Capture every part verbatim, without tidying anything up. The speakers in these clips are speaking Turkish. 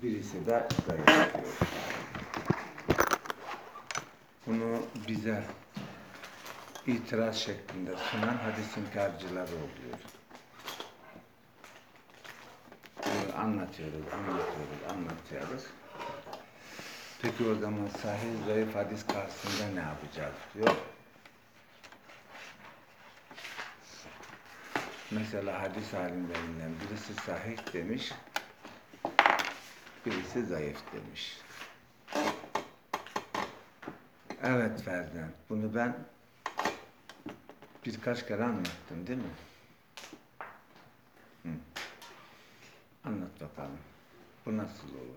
birisi de zayıf diyor. Bunu bize itiraz şeklinde sunan hadis inkarcıları oluyor. Bunu anlatıyoruz, anlatıyoruz, anlatıyoruz. Peki o zaman sahih, zayıf hadis karşısında ne yapacağız diyor. Mesela hadis alimlerinden birisi sahih demiş, birisi zayıf demiş. Evet Ferdinand, bunu ben birkaç kere anlattım değil mi? Hı. Anlat bakalım. Bu nasıl olur?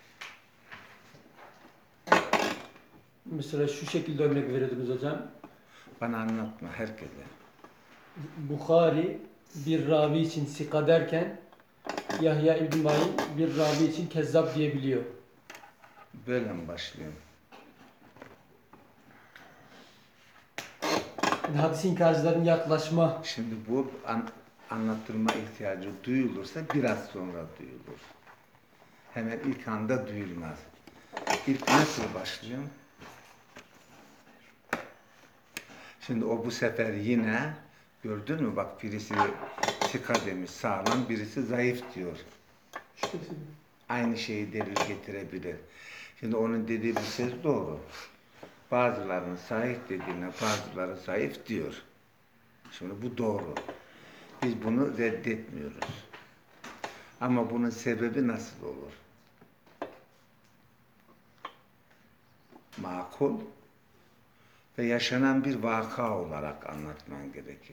Mesela şu şekilde örnek veriyordunuz hocam. Bana anlatma, herkese. Bukhari bir ravi için sika derken Yahya İbn Ma'in bir ravi için kezzap diyebiliyor. Böyle mi başlıyorum? Yani hadis inkarcıların yaklaşma. Şimdi bu an, anlatılma ihtiyacı duyulursa biraz sonra duyulur. Hemen ilk anda duyulmaz. İlk nasıl başlıyorum? Şimdi o bu sefer yine gördün mü bak birisi sika demiş sağlam, birisi zayıf diyor. Aynı şeyi delil getirebilir. Şimdi onun dediği bir söz doğru. Bazılarının sahih dediğine bazıları zayıf diyor. Şimdi bu doğru. Biz bunu reddetmiyoruz. Ama bunun sebebi nasıl olur? Makul ve yaşanan bir vaka olarak anlatman gerekir.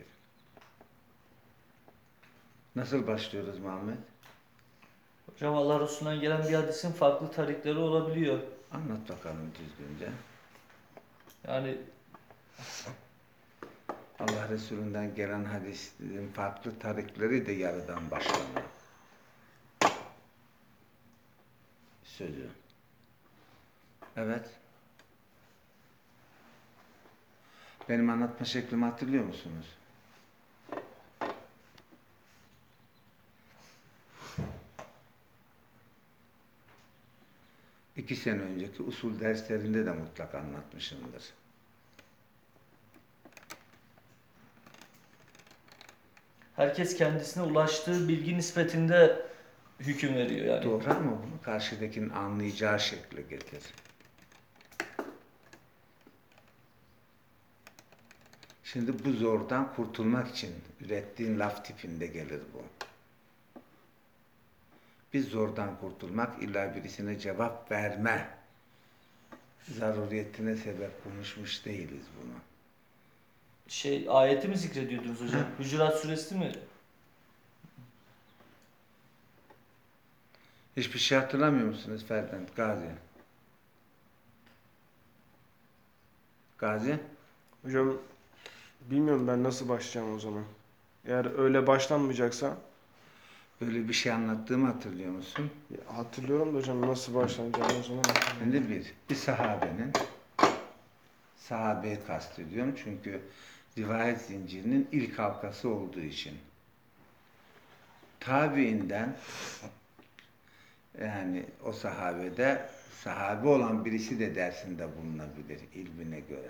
Nasıl başlıyoruz Muhammed? Hocam Allah Resulü'nden gelen bir hadisin farklı tarikleri olabiliyor. Anlat bakalım düzgünce. Yani Allah Resulü'nden gelen hadisin farklı tarikleri de yarıdan başlanır. Sözü. Evet. Benim anlatma şeklimi hatırlıyor musunuz? İki sene önceki usul derslerinde de mutlak anlatmışımdır. herkes kendisine ulaştığı bilgi nispetinde hüküm veriyor yani. Doğru ama bunu karşıdakinin anlayacağı şekle getir. Şimdi bu zordan kurtulmak için ürettiğin laf tipinde gelir bu. Biz zordan kurtulmak, illa birisine cevap verme zaruriyetine sebep konuşmuş değiliz bunu. Şey ayeti mi zikrediyordunuz hocam? Hucurat suresi mi? Hiçbir şey hatırlamıyor musunuz Ferdinand, Gazi? Gazi? Hocam bilmiyorum ben nasıl başlayacağım o zaman. Eğer öyle başlanmayacaksa Böyle bir şey anlattığımı hatırlıyor musun? ya hatırlıyorum da hocam nasıl başlanacağını o zaman. Şimdi bir, bir sahabenin, sahabeyi kastediyorum çünkü rivayet zincirinin ilk halkası olduğu için. Tabiinden, yani o sahabede, sahabe olan birisi de dersinde bulunabilir ilmine göre.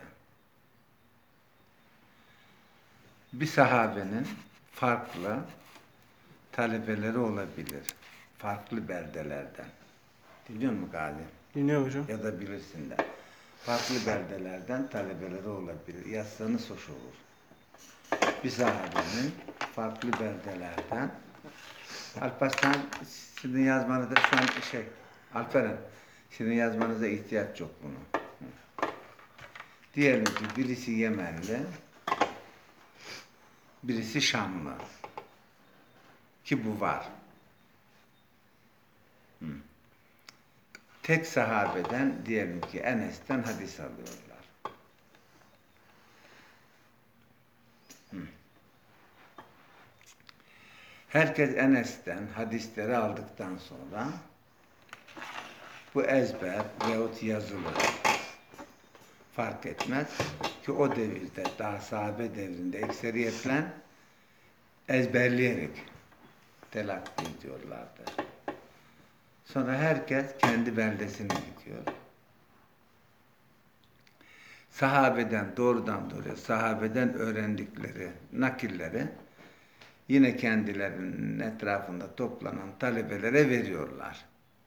Bir sahabenin farklı talebeleri olabilir. Farklı beldelerden. Biliyor musun Gazi? Dinliyorum hocam. Ya da bilirsin de. Farklı beldelerden talebeleri olabilir. Yazsanız hoş olur. Bir sahabenin farklı beldelerden. Alparslan sizin yazmanıza şu an şey, Alperen sizin yazmanıza ihtiyaç yok bunu. Diyelim ki birisi Yemenli, birisi Şamlı. Ki bu var. Hı. Tek sahabeden diyelim ki Enes'ten hadis alıyorlar. Hı. Herkes Enes'ten hadisleri aldıktan sonra bu ezber veyahut yazılı fark etmez ki o devirde daha sahabe devrinde ekseriyetle ezberleyerek telakki ediyorlardı. Sonra herkes kendi beldesine gidiyor. Sahabeden doğrudan doğruya sahabeden öğrendikleri nakilleri yine kendilerinin etrafında toplanan talebelere veriyorlar.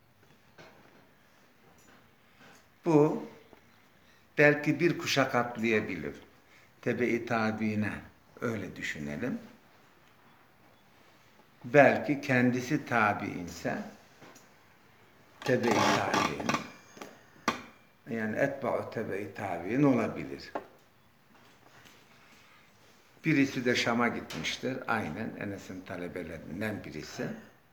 Bu belki bir kuşak atlayabilir. Tebe-i tabiine öyle düşünelim. Belki kendisi tabiinse tebe-i tabiin, yani etba'u tebe-i tabiin olabilir. Birisi de Şam'a gitmiştir. Aynen Enes'in talebelerinden birisi.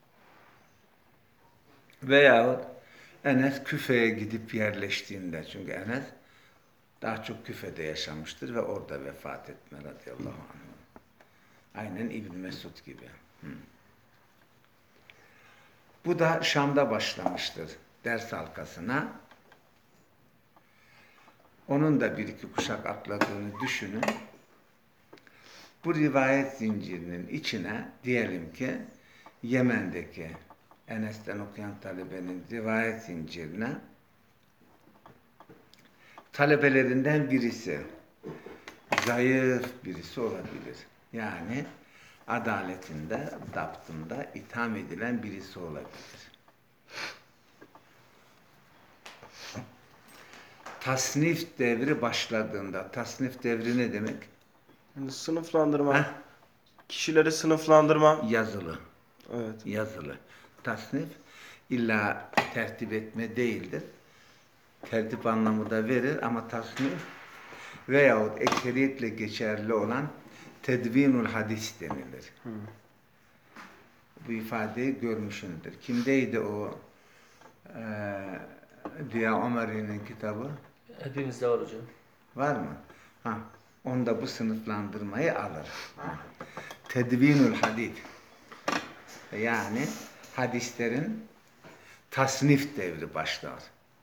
Veyahut Enes Küfe'ye gidip yerleştiğinde, çünkü Enes daha çok Küfe'de yaşamıştır ve orada vefat etme radıyallahu anh. Aynen İbn Mesud gibi. Hı. Bu da Şam'da başlamıştır ders halkasına. Onun da bir iki kuşak atladığını düşünün. Bu rivayet zincirinin içine diyelim ki Yemen'deki Enes'ten okuyan talebenin rivayet zincirine talebelerinden birisi, zayıf birisi olabilir. Yani adaletinde, daptında itham edilen birisi olabilir. Tasnif devri başladığında, tasnif devri ne demek? Yani sınıflandırma. Heh, Kişileri sınıflandırma. yazılı. Evet. Yazılı. Tasnif illa tertip etme değildir. Tertip anlamı da verir ama tasnif veyahut ekseriyetle geçerli olan tedvinul hadis denilir. Hı. Bu ifadeyi görmüşsündür. Kimdeydi o e, Diya Ömer'in kitabı? Hepimizde var hocam. Var mı? Ha, onda bu sınıflandırmayı alır. Ha. Tedvinul hadis. Yani hadislerin tasnif devri başlar.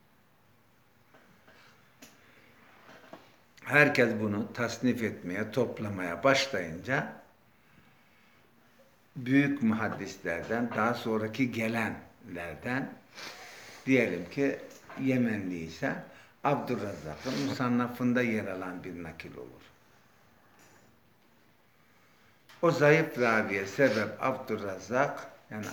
Herkes bunu tasnif etmeye, toplamaya başlayınca büyük muhaddislerden, daha sonraki gelenlerden, diyelim ki Yemenli ise Abdurrazzak'ın Musannaf'ında yer alan bir nakil olur. O zayıf raviye sebep Abdurrazzak, yani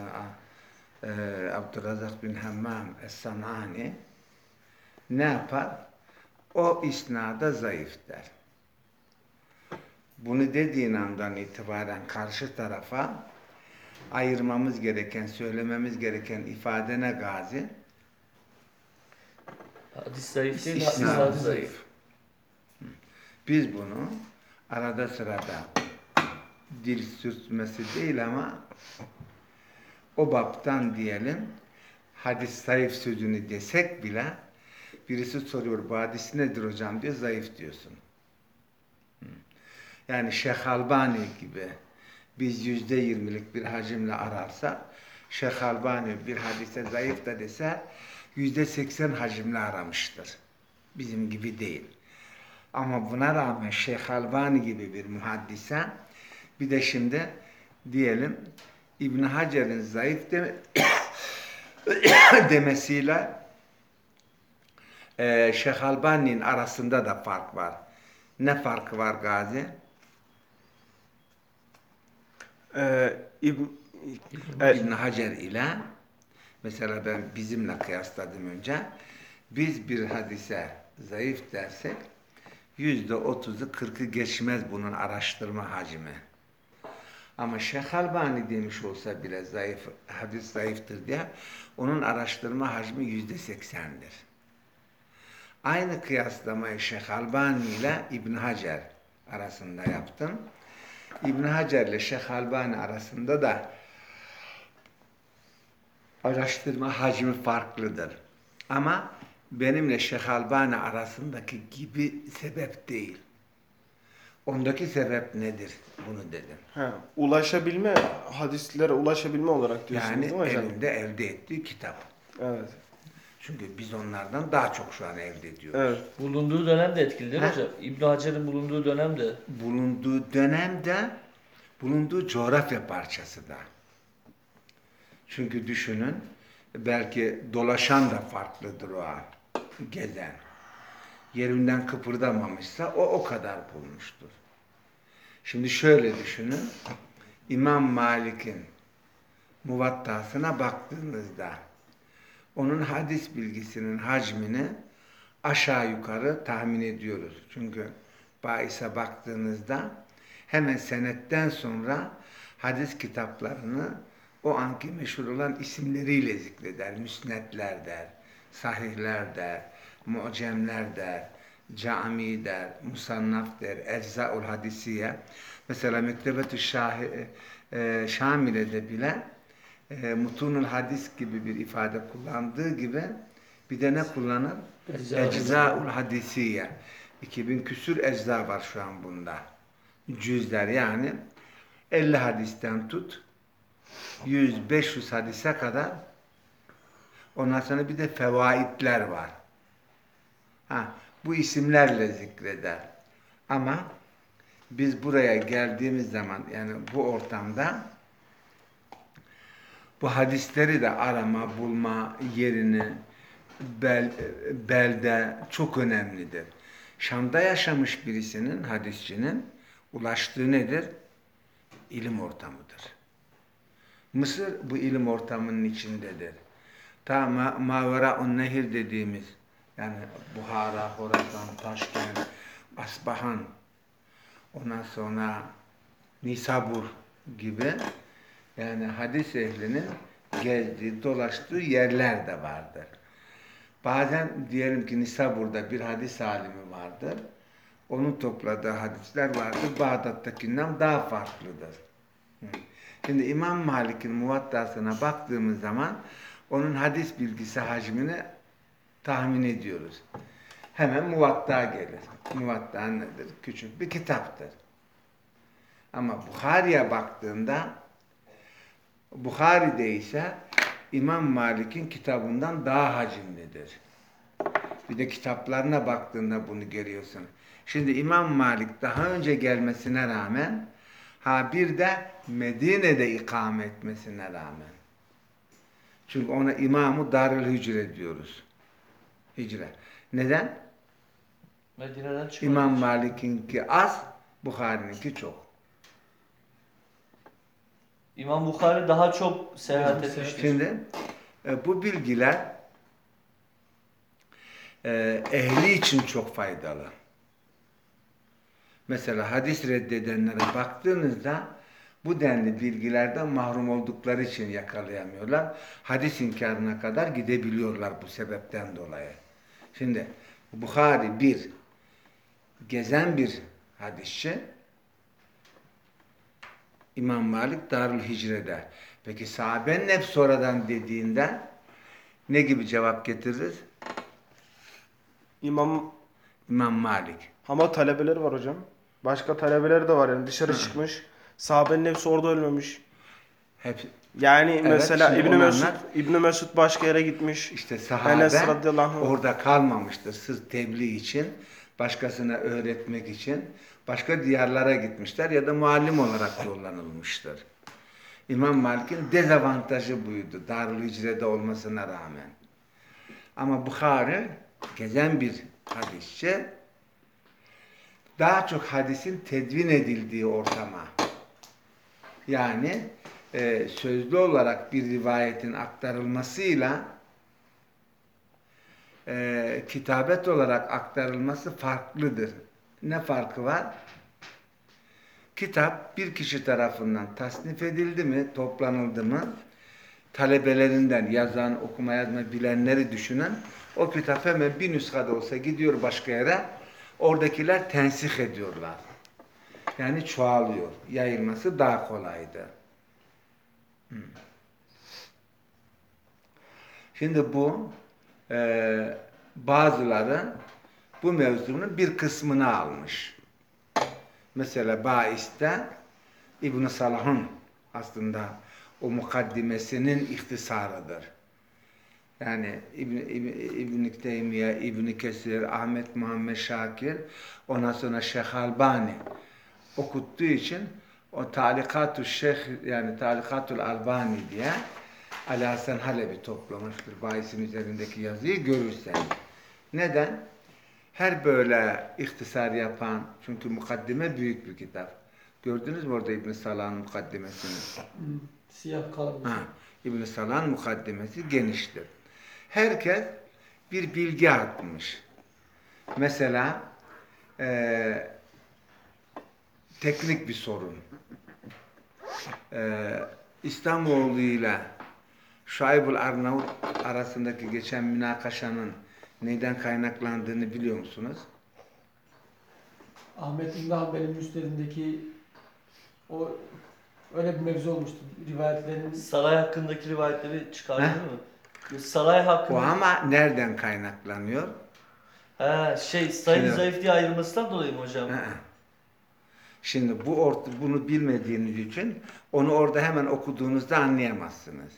Abdurrazzak bin Hammam Es-San'ani ne yapar? O isnada zayıf der. Bunu dediğin andan itibaren karşı tarafa ayırmamız gereken, söylememiz gereken ifade ne Gazi? Hadis zayıf değil, İsnadı hadis zayıf. zayıf. Biz bunu arada sırada dil sürtmesi değil ama o baptan diyelim hadis zayıf sözünü desek bile birisi soruyor bu hadis nedir hocam diyor, zayıf diyorsun. Yani Şeyh Albani gibi biz yüzde yirmilik bir hacimle ararsak Şeyh Albani bir hadise zayıf da dese yüzde seksen hacimle aramıştır. Bizim gibi değil. Ama buna rağmen Şeyh Albani gibi bir muhaddise bir de şimdi diyelim İbn Hacer'in zayıf de demesiyle e, Şeyh Albani'nin arasında da fark var. Ne farkı var Gazi? Ee, İbn, evet. İbn Hacer ile mesela ben bizimle kıyasladım önce. Biz bir hadise zayıf dersek yüzde otuzu kırkı geçmez bunun araştırma hacmi. Ama Şeyh Albani demiş olsa bile zayıf, hadis zayıftır diye onun araştırma hacmi yüzde seksendir. Aynı kıyaslamayı Şeyh Albani ile İbn Hacer arasında yaptım. İbn Hacer ile Şeyh Albani arasında da araştırma hacmi farklıdır. Ama benimle Şeyh Albani arasındaki gibi sebep değil. Ondaki sebep nedir? Bunu dedim. Ha, ulaşabilme, hadislere ulaşabilme olarak diyorsunuz Yani değil mi hocam? elinde elde ettiği kitap. Evet. Çünkü biz onlardan daha çok şu an elde ediyoruz. Evet. Bulunduğu dönem de etkilidir Ha? hocam. İbn Hacer'in bulunduğu dönem de. Bulunduğu dönemde, bulunduğu coğrafya parçası da. Çünkü düşünün, belki dolaşan da farklıdır o an. Gezen. Yerinden kıpırdamamışsa o o kadar bulmuştur. Şimdi şöyle düşünün. İmam Malik'in Muvattasına baktığınızda onun hadis bilgisinin hacmini aşağı yukarı tahmin ediyoruz. Çünkü bahise baktığınızda hemen senetten sonra hadis kitaplarını o anki meşhur olan isimleriyle zikreder. Müsnedler der, sahihler der, mu'cemler der, cami der, musannaf der, eczaul hadisiye. Mesela Mektebetü e, Şamile'de bile e, mutunul hadis gibi bir ifade kullandığı gibi bir de ne kullanır? Eczaul hadisiye. iki bin küsür ecza var şu an bunda. Cüzler yani elli hadisten tut yüz beş yüz hadise kadar. Ondan sonra bir de fevaidler var. Ha, bu isimlerle zikreder. Ama biz buraya geldiğimiz zaman yani bu ortamda bu hadisleri de arama, bulma yerini bel, belde çok önemlidir. Şam'da yaşamış birisinin, hadisçinin ulaştığı nedir? İlim ortamıdır. Mısır bu ilim ortamının içindedir. Ta ma Mavera'un Nehir dediğimiz yani Buhara, Horasan, Taşkent, Asbahan, ondan sonra Nisabur gibi yani hadis ehlinin gezdiği, dolaştığı yerler de vardır. Bazen diyelim ki Nisabur'da bir hadis alimi vardır. Onun topladığı hadisler vardır. Bağdat'takinden daha farklıdır. Şimdi İmam Malik'in Muvattasına baktığımız zaman onun hadis bilgisi hacmini tahmin ediyoruz. Hemen Muvatta gelir. Muvatta nedir? Küçük bir kitaptır. Ama Buhari'ye baktığında Buhari'de ise İmam Malik'in kitabından daha hacimlidir. Bir de kitaplarına baktığında bunu görüyorsun. Şimdi İmam Malik daha önce gelmesine rağmen ha bir de Medine'de ikame etmesine rağmen. Çünkü ona İmam-ı Darül Hicre diyoruz. Hicre. Neden? Medine'den çıkmadı. İmam Malik'inki az, Buhari'ninki çok. İmam Bukhari daha çok seyahat etmiştir. Şimdi e, bu bilgiler e, ehli için çok faydalı. Mesela hadis reddedenlere baktığınızda bu denli bilgilerden mahrum oldukları için yakalayamıyorlar. Hadis inkarına kadar gidebiliyorlar bu sebepten dolayı. Şimdi Bukhari bir gezen bir hadisçi, İmam Malik Darül Hicre'de. Peki sahabenin hep sonradan dediğinde ne gibi cevap getiririz? İmam İmam Malik. ama talebeleri var hocam. Başka talebeleri de var yani dışarı çıkmış. Sahabenin hepsi orada ölmemiş. Hep Yani Evet, mesela şimdi İbn onu Mesud anlat. İbn Mesud başka yere gitmiş. işte Enes sahabe radıyallahu anh. orada kalmamıştır. Sırf tebliğ için, başkasına öğretmek için başka diyarlara gitmişler ya da muallim olarak yollanılmıştır. İmam Malik'in dezavantajı buydu. Darül Hicre'de olmasına rağmen. Ama Bukhari gezen bir hadisçi daha çok hadisin tedvin edildiği ortama yani e, sözlü olarak bir rivayetin aktarılmasıyla e, kitabet olarak aktarılması farklıdır. Ne farkı var? Kitap bir kişi tarafından tasnif edildi mi, toplanıldı mı, talebelerinden yazan, okuma yazma bilenleri düşünen o kitap hemen bir nüshada olsa gidiyor başka yere, oradakiler tensih ediyorlar. Yani çoğalıyor. Yayılması daha kolaydı. Hmm. Şimdi bu e, bazıları bu mevzunun bir kısmını almış. Mesela Bais'te İbn-i Salah'ın aslında o mukaddimesinin ihtisarıdır. Yani İbn İbn İbn Teymiye, İbn Kesir, Ahmet Muhammed Şakir, ondan sonra Şeyh Albani okuttuğu için o Talikatul Şeyh yani Talikatul Albani diye Ali Hasan Halebi toplamıştır. Bahis'in üzerindeki yazıyı görürsen. Neden? Her böyle ihtisar yapan, çünkü mukaddime büyük bir kitap. Gördünüz mü orada İbn Salah'ın mukaddimesini? Hmm, Siyah kalın. Ha, İbn Salah'ın mukaddimesi geniştir. Herkes bir bilgi atmış. Mesela e, teknik bir sorun. E, İslamoğlu ile Şuaybul Arnavut arasındaki geçen münakaşanın neyden kaynaklandığını biliyor musunuz? Ahmet İbn Hanbel'in müsnedindeki o öyle bir mevzu olmuştu. Rivayetlerin Saray hakkındaki rivayetleri çıkardın He? mı? Saray hakkında... O ama nereden kaynaklanıyor? He, şey, sayı Şimdi- zayıf diye ayrılmasından dolayı mı hocam? Hı hı. Şimdi bu orta, bunu bilmediğiniz için onu orada hemen okuduğunuzda anlayamazsınız.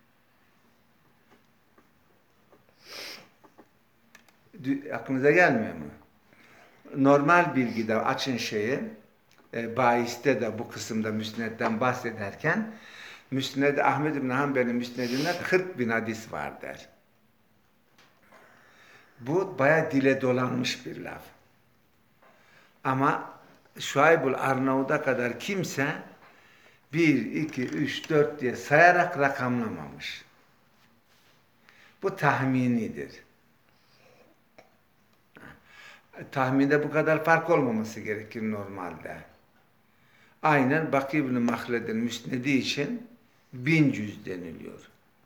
Dü- Aklınıza gelmiyor mu? Normal bilgide açın şeyi, e, bahiste de bu kısımda müsnedden bahsederken Müsned Ahmed İbn Hanbel'in müsnedinde kırk bin hadis var der. Bu bayağı dile dolanmış bir laf. Ama Şuaybul Arnavut'a kadar kimse bir, iki, üç, dört diye sayarak rakamlamamış. Bu tahminidir. Tahminde bu kadar fark olmaması gerekir normalde. Aynen Baki İbn Mahled'in müsnedi için bin cüz deniliyor.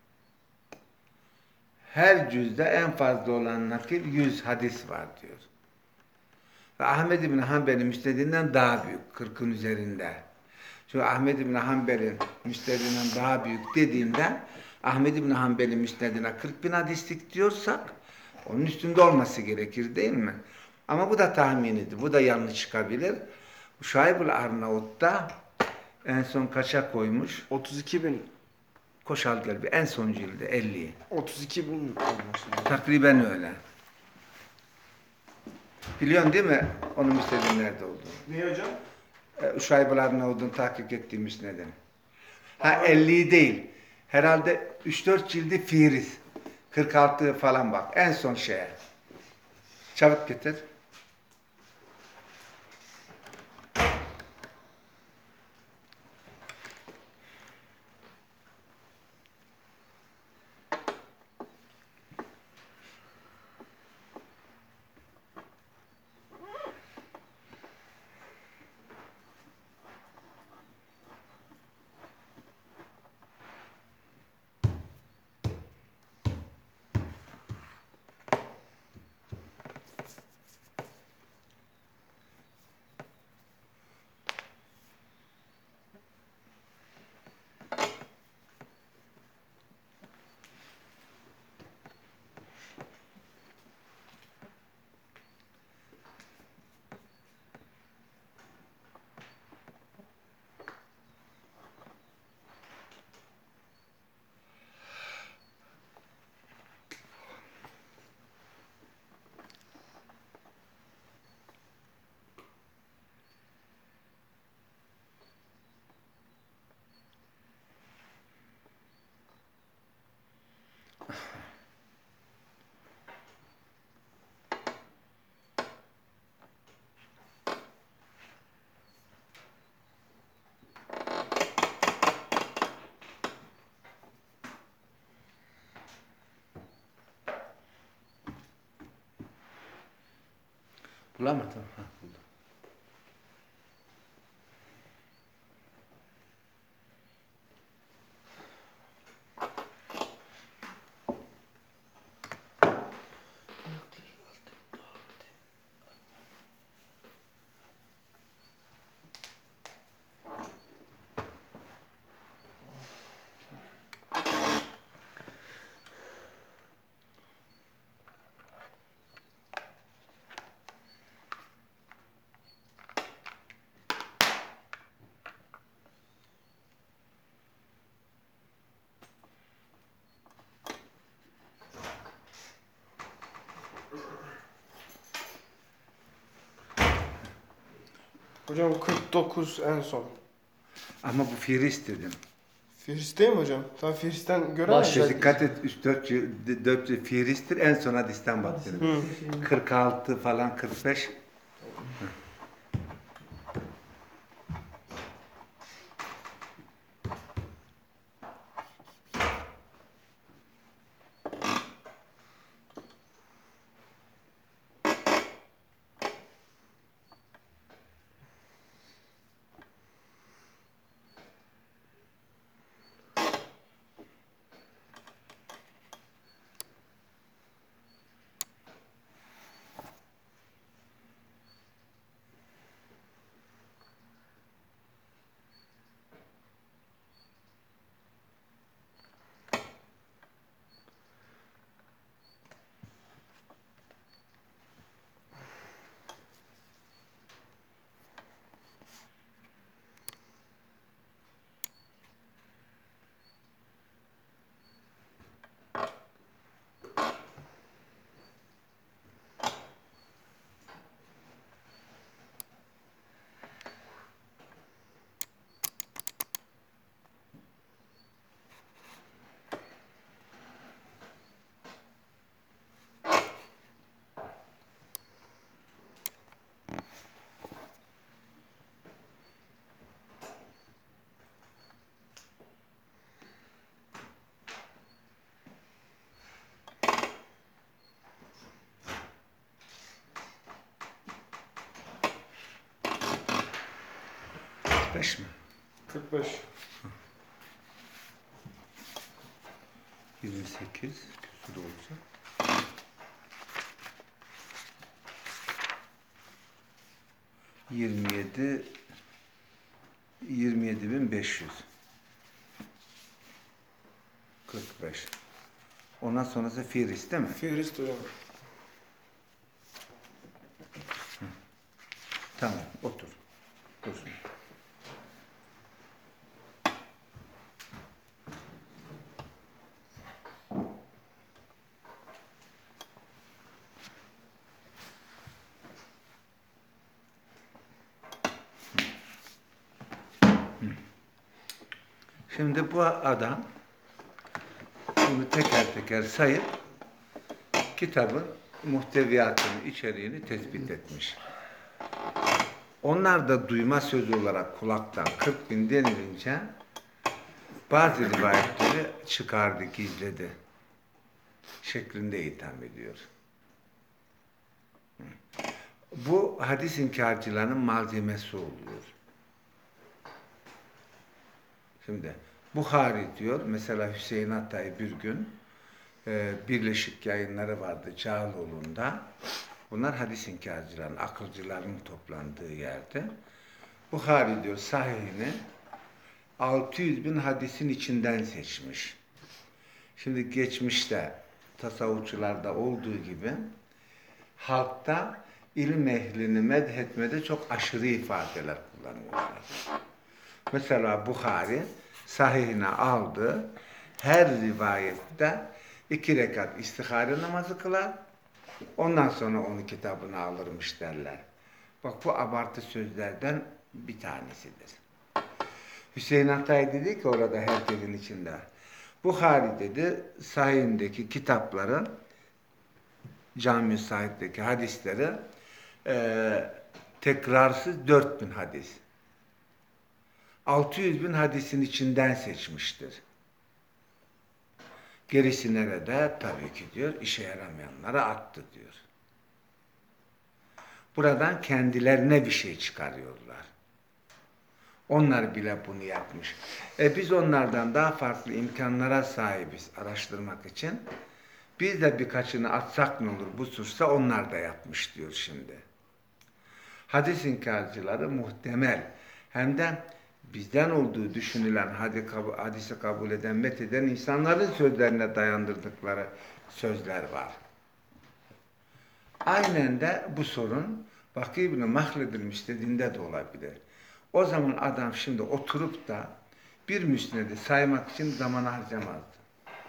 Her cüzde en fazla olan nakil yüz hadis var diyor. Ve Ahmed İbn Hanbel'in müsnedinden daha büyük, kırkın üzerinde. Çünkü Ahmed İbn Hanbel'in müsnedinden daha büyük dediğimde Ahmed İbn Hanbel'in müsnedine kırk bin hadislik diyorsak onun üstünde olması gerekir değil mi? Ama bu da tahminidir. Bu da yanlış çıkabilir. Şuaybul Arnavut'ta en son kaça koymuş? otuz iki bin. Koşal gel bir en son cildi elli. otuz iki bin olması. Takriben öyle. Biliyorsun değil mi onun müstedin nerede olduğunu? Ne hocam? E, Şuaybul Arnavut'un tahkik ettiği müsnedin. Ha elli değil. Herhalde üç dört cildi Fihris. kırk altı falan bak. En son şeye. Çabuk getir. Bulamadım. Ha, buldum. Hocam kırk dokuz en son. Ama bu Fihris dedim. Fihrist'teyim hocam. Tam Fihrist'ten Baş- göremez. İşte dikkat et üç dört dört fiiristir en son hadisten baktım. Hı. kırk altı falan kırk beş. beş mi? kırk beş. yirmi sekiz küsur olsa. yirmi yedi yirmi yedi bin beş yüz. kırk beş. Ondan sonrası Fihrist değil mi? Fihrist hocam. Tamam, otur. Dursun. Şimdi bu adam bunu teker teker sayıp kitabın muhteviyatını, içeriğini tespit etmiş. Onlar da duyma sözü olarak kulaktan kırk bin denilince bazı rivayetleri çıkardı, gizledi şeklinde itham ediyor. Bu hadis inkarcılarının malzemesi oluyor. Şimdi Buhari diyor, mesela Hüseyin Atay bir gün e, Birleşik Yayınları vardı Cağaloğlu'nda. Bunlar hadis inkarcıların, akılcıların toplandığı yerde. Buhari diyor sahihini altı yüz bin hadisin içinden seçmiş. Şimdi geçmişte tasavvufçularda olduğu gibi halkta ilim ehlini medhetmede çok aşırı ifadeler kullanıyorlar. Mesela Buhari sahihine aldı, her rivayette iki rekat istihare namazı kılar, ondan sonra onu kitabına alırmış derler. Bak bu abartı sözlerden bir tanesidir. Hüseyin Atay dedi ki orada herkesin içinde, Buhari dedi sahihindeki kitapları, Cami-i Sahih'teki hadisleri e, tekrarsız dört bin hadis. altı yüz bin hadisin içinden seçmiştir. Gerisi nerede? Tabii ki diyor, işe yaramayanlara attı diyor. Buradan kendilerine bir şey çıkarıyorlar. Onlar bile bunu yapmış. E biz onlardan daha farklı imkanlara sahibiz araştırmak için. Biz de birkaçını atsak ne olur bu suçsa onlar da yapmış diyor şimdi. Hadis inkarcıları muhtemel hem de bizden olduğu düşünülen hadisi kabul eden, metheden insanların sözlerine dayandırdıkları sözler var. Aynen de bu sorun Vakı İbn-i Mahled'in müstedinde de olabilir. O zaman adam şimdi oturup da bir müsnedi saymak için zaman harcamazdı.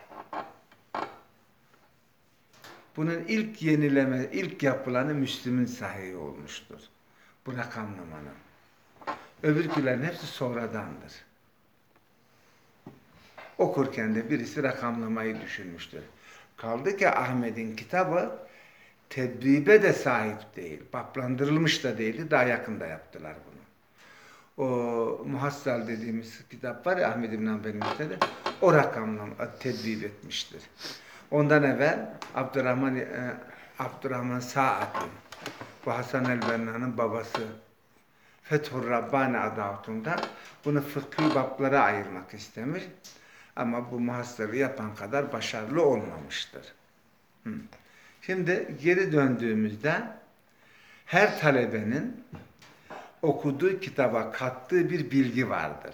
Bunun ilk yenileme, ilk yapılanı Müslim'in sahihi olmuştur. Bu rakamlamanın. Öbürkülerin hepsi sonradandır. Okurken de birisi rakamlamayı düşünmüştür. Kaldı ki Ahmet'in kitabı tedbibe de sahip değil. Baplandırılmış da değildi. Daha yakında yaptılar bunu. O Muhassal dediğimiz kitap var ya Ahmed İbn Hanbel'in kitabı. O rakamla tedbib etmiştir. Ondan evvel Abdurrahman, e, Abdurrahman Sa'ati, bu Hasan el-Benna'nın babası, Fethur Rabbani adı altında bunu fıkhi bablara ayırmak istemiş. Ama bu muhasırı yapan kadar başarılı olmamıştır. Hı. Şimdi geri döndüğümüzde her talebenin okuduğu kitaba kattığı bir bilgi vardır.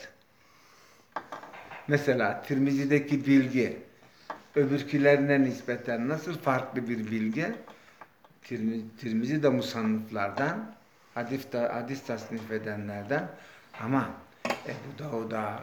Mesela Tirmizi'deki bilgi öbürkülerine nispeten nasıl farklı bir bilgi? Tirmizi, Tirmizi de musannıflardan, hadis, hadis tasnif edenlerden ama Ebu Davud'a,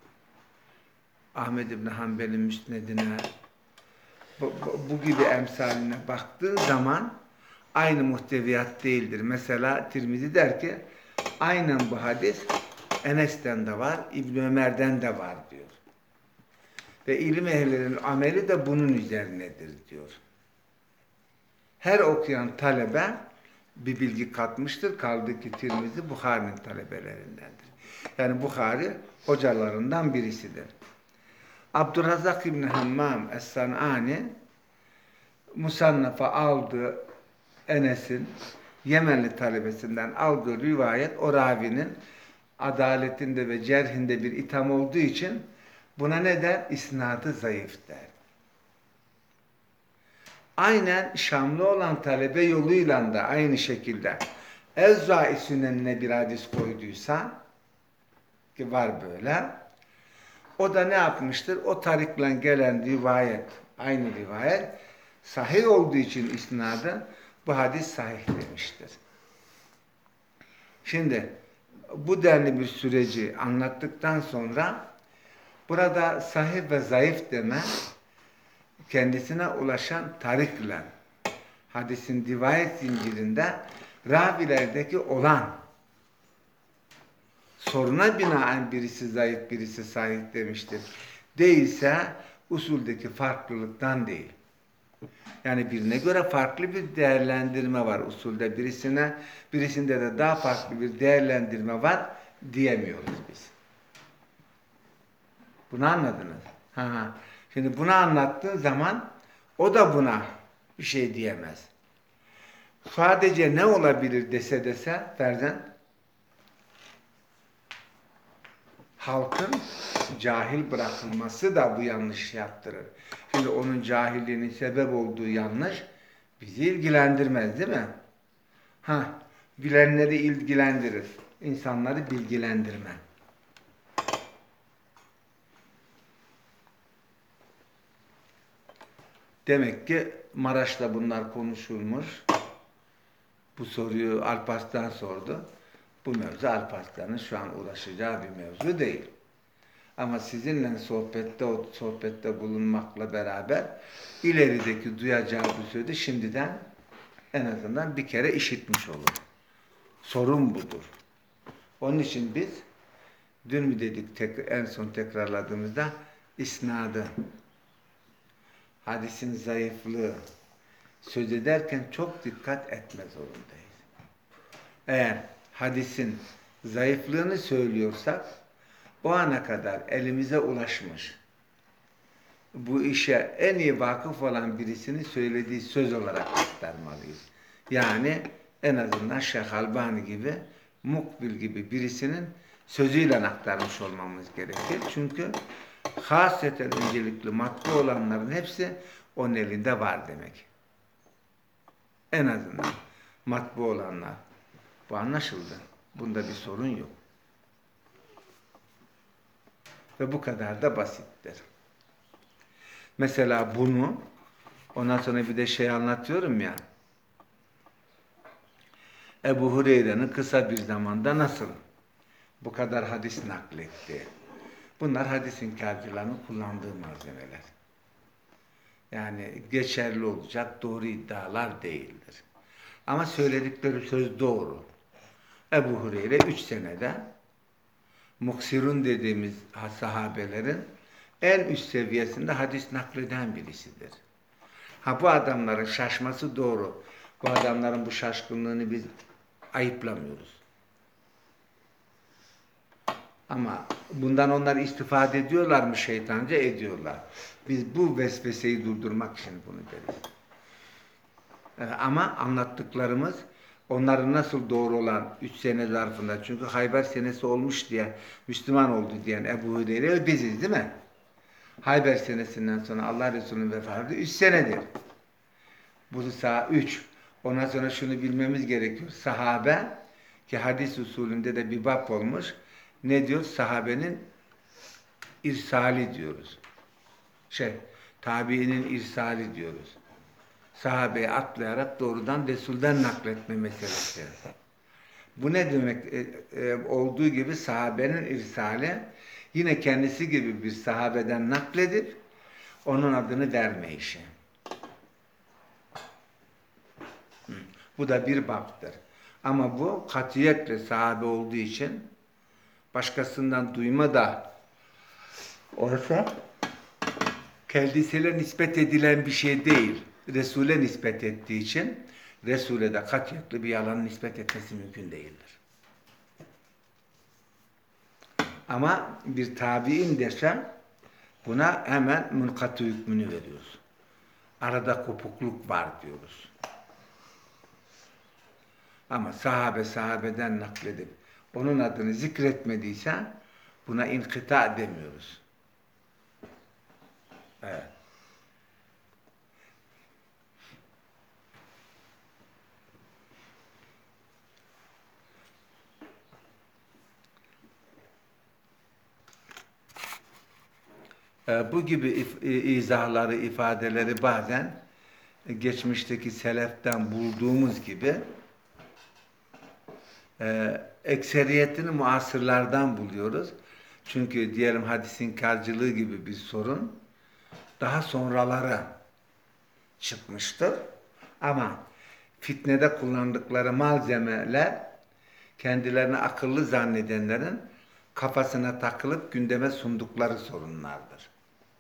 Ahmed İbn Hanbel'in müsnedine, bu, bu, bu gibi emsaline baktığın zaman aynı muhteviyat değildir. Mesela Tirmizi der ki, aynen bu hadis Enes'ten de var, İbn Ömer'den de var diyor. Ve ilim ehlilerinin ameli de bunun üzerinedir diyor. Her okuyan talebe bir bilgi katmıştır. Kaldı ki Tirmizi Buhari'nin talebelerindendir. Yani Buhari hocalarından birisidir. Abdurrazak İbn Hammam Es-San'ani Musannaf'a aldığı Enes'in Yemenli talebesinden aldığı rivayet o ravinin adaletinde ve cerhinde bir itham olduğu için buna ne der? İsnadı zayıf der. Aynen Şamlı olan talebe yoluyla da aynı şekilde Evza-i Sünen'ine bir hadis koyduysa ki var böyle, o da ne yapmıştır? O tarikle gelen rivayet, aynı rivayet sahih olduğu için isnadı bu hadis sahih demiştir. Şimdi bu denli bir süreci anlattıktan sonra burada sahih ve zayıf deme kendisine ulaşan tarikle hadisin rivayet zincirinde ravilerdeki olan soruna binaen birisi zayıf, birisi sahih demiştir. Değilse usuldeki farklılıktan değil. Yani birine göre farklı bir değerlendirme var usulde. Birisine, birisinde de daha farklı bir değerlendirme var diyemiyoruz biz. Bunu anladınız? Ha. Şimdi bunu anlattığın zaman o da buna bir şey diyemez. Sadece ne olabilir dese dese Ferzan, halkın cahil bırakılması da bu yanlış yaptırır. Şimdi onun cahilliğinin sebep olduğu yanlış bizi ilgilendirmez değil mi? Ha, bilenleri ilgilendirir. İnsanları bilgilendirme. Demek ki Maraş'ta bunlar konuşulmuş. Bu soruyu Alparslan sordu. Bu mevzu Alparslan'ın şu an uğraşacağı bir mevzu değil. Ama sizinle sohbette o sohbette bulunmakla beraber ilerideki duyacağı bu sözü şimdiden en azından bir kere işitmiş olur. Sorun budur. Onun için biz dün mü dedik tek, en son tekrarladığımızda isnadı, hadisin zayıflığı söz ederken çok dikkat etme zorundayız. Eğer hadisin zayıflığını söylüyorsak o ana kadar elimize ulaşmış bu işe en iyi vakıf olan birisinin söylediği söz olarak aktarmalıyız. Yani en azından Şeyh Albani gibi, Mukbil gibi birisinin sözüyle aktarmış olmamız gerekir. Çünkü hasreten öncelikli matbu olanların hepsi onun elinde var demek. En azından matbu olanlar. Bu anlaşıldı. Bunda bir sorun yok. Ve bu kadar da basittir. Mesela bunu, ondan sonra bir de şey anlatıyorum ya, Ebu Hureyre'nin kısa bir zamanda nasıl bu kadar hadis nakletti. Bunlar hadis inkarcılarının kullandığı malzemeler. Yani geçerli olacak doğru iddialar değildir. Ama söyledikleri söz doğru. Ebu Hureyre üç senede Muksirun dediğimiz sahabelerin en üst seviyesinde hadis nakleden birisidir. Ha bu adamların şaşması doğru. Bu adamların bu şaşkınlığını biz ayıplamıyoruz. Ama bundan onlar istifade ediyorlar mı şeytanca? Ediyorlar. Biz bu vesveseyi durdurmak için bunu deriz. Ama anlattıklarımız onların nasıl doğru olan üç sene zarfında, çünkü Hayber senesi olmuş diye Müslüman oldu diyen Ebu Hureyre biziz değil mi? Hayber senesinden sonra Allah Resulü'nün vefatı üç senedir. Bu saha üç. Ondan sonra şunu bilmemiz gerekiyor. Sahabe, ki hadis usulünde de bir bab olmuş. Ne diyor? Sahabenin irsali diyoruz. Şey, tabiinin irsali diyoruz. Sahabeyi atlayarak doğrudan Resul'den nakletme meselesi. Bu ne demek? E, e, olduğu gibi sahabenin irsali yine kendisi gibi bir sahabeden nakledip onun adını verme işi. Hı. Bu da bir baptır. Ama bu katiyetle sahabe olduğu için başkasından duyma da olsa kendisiyle nispet edilen bir şey değil. Resul'e nispet ettiği için Resul'e de katiyetle bir yalan nispet etmesi mümkün değildir. Ama bir tabi'in desem buna hemen munkatı hükmünü veriyoruz. Arada kopukluk var diyoruz. Ama sahabe sahabeden nakledip onun adını zikretmediyse buna inkıta demiyoruz. Evet. Bu gibi if izahları, ifadeleri bazen geçmişteki seleften bulduğumuz gibi e, ekseriyetini muasırlardan buluyoruz. Çünkü diyelim hadis inkarcılığı gibi bir sorun daha sonraları çıkmıştır. Ama fitnede kullandıkları malzemeler kendilerini akıllı zannedenlerin kafasına takılıp gündeme sundukları sorunlardır.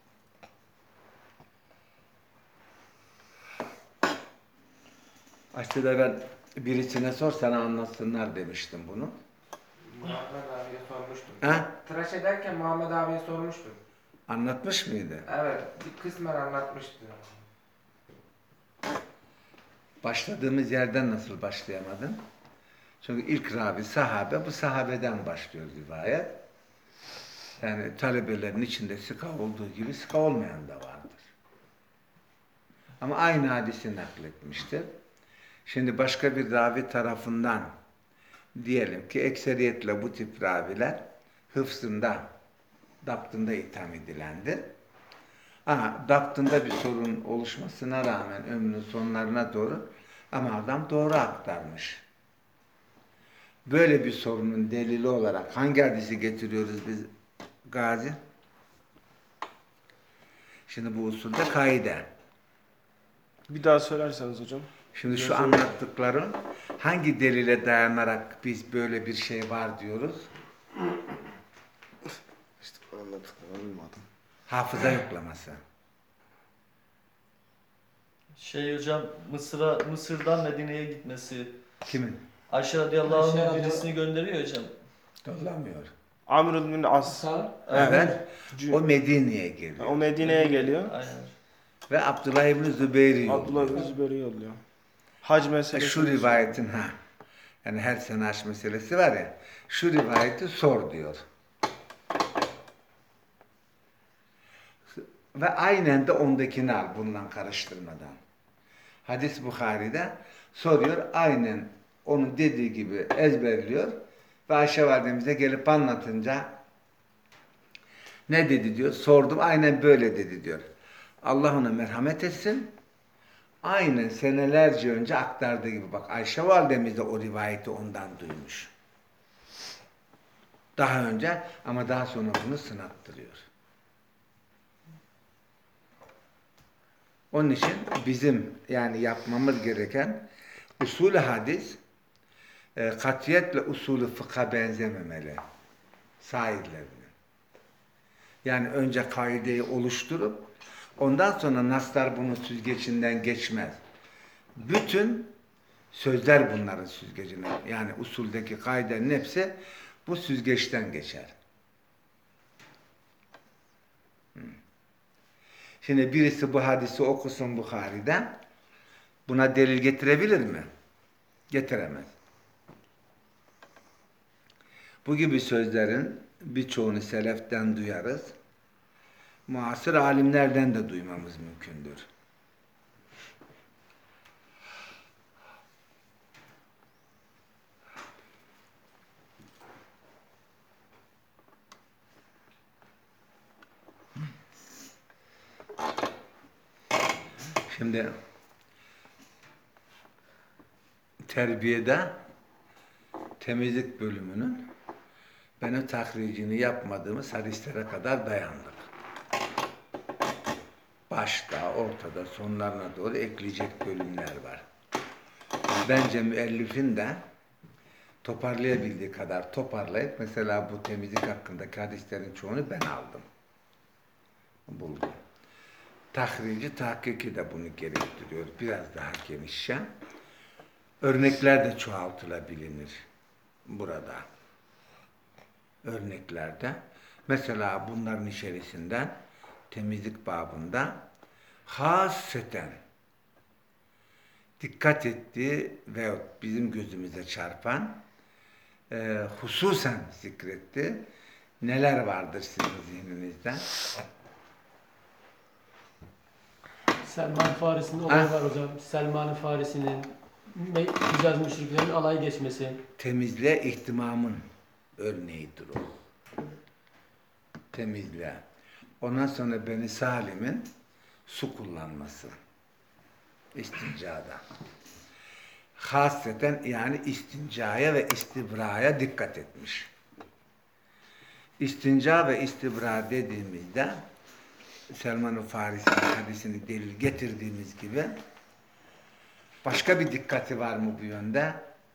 Aslında ben birisine sor sana anlatsınlar demiştim bunu. Muhammed abiye sormuştum. Ha? Tıraş ederken Muhammed abiye sormuştum. Anlatmış mıydı? Evet, bir kısmen anlatmıştı. Başladığımız yerden nasıl başlayamadın? Çünkü ilk ravi sahabe, bu sahabeden başlıyor rivayet. Yani talebelerin içinde sıka olduğu gibi sıka olmayan da vardır. Ama aynı hadisi nakletmiştir. Şimdi başka bir ravi tarafından diyelim ki ekseriyetle bu tip raviler hıfzında, daptında itham edilendir. Ama daptında bir sorun oluşmasına rağmen ömrünün sonlarına doğru ama adam doğru aktarmış. Böyle bir sorunun delili olarak hangi hadisi getiriyoruz biz Gazi? Şimdi bu usulde kaide. Bir daha söylerseniz hocam. Şimdi şu anlattıklarım hangi delile dayanarak biz böyle bir şey var diyoruz? İşte anlattıklarını bilmadım. Hafıza yoklaması. Şey hocam Mısır'a Mısır'dan Medine'ye gitmesi. Kimin? Ayşe radıyallahu Ayşe anh radıyallahu- birisini gönderiyor hocam. Dolamıyor. Amr bin As. Asal. Evet. Cü- O Medine'ye geliyor. O Medine'ye geliyor. Aynen. Ve Abdullah İbni Zübeyir'i Abdullah yolluyor. bin Zübeyir'i yolluyor. Hac meselesi. Şu rivayetin ha. Yani her sene haç meselesi var ya. Şu rivayeti sor diyor. Ve aynen de ondakini al bundan karıştırmadan. Hadis Bukhari'de soruyor. Aynen onun dediği gibi ezberliyor. Ve Ayşe validemize gelip anlatınca ne dedi diyor. Sordum aynen böyle dedi diyor. Allah ona merhamet etsin. Aynen senelerce önce aktardığı gibi. Bak Ayşe validemiz de o rivayeti ondan duymuş. Daha önce ama daha sonra bunu sınattırıyor. Onun için bizim yani yapmamız gereken usulü hadis e, katiyetle usulü fıkha benzememeli. Sahillerinin. Yani önce kaideyi oluşturup ondan sonra naslar bunun süzgecinden geçmez. Bütün sözler bunların süzgecinden. Yani usuldeki kaidenin hepsi bu süzgeçten geçer. Şimdi birisi bu hadisi okusun Bukhari'den, buna delil getirebilir mi? Getiremez. Bu gibi sözlerin birçoğunu seleften duyarız. Muasır alimlerden de duymamız mümkündür. Şimdi terbiyede temizlik bölümünün benim tahricini yapmadığımız hadislere kadar dayandık. Başta, ortada, sonlarına doğru ekleyecek bölümler var. Bence müellifin de toparlayabildiği kadar toparlayıp mesela bu temizlik hakkındaki hadislerin çoğunu ben aldım. Buldum. Tahrici, tahkiki de bunu gerektiriyor. Biraz daha genişçe. Örnekler de çoğaltılabilir burada. Örneklerde. Mesela bunların içerisinden temizlik babında hasreten dikkat ettiği veyahut bizim gözümüze çarpan e, hususen zikretti. Neler vardır sizin zihninizde? Selman Farisi'nin olayı var hocam. Selman Farisi'nin Hicaz müşriklerin alay geçmesi. Temizliğe ihtimamın örneğidir o. Temizliğe. Ondan sonra Beni Salim'in su kullanması. İstincada. Hasreten yani istincaya ve istibraya dikkat etmiş. İstinca ve istibra dediğimizde Selman-ı Farisi'nin hadisini delil getirdiğimiz gibi başka bir dikkati var mı bu yönde?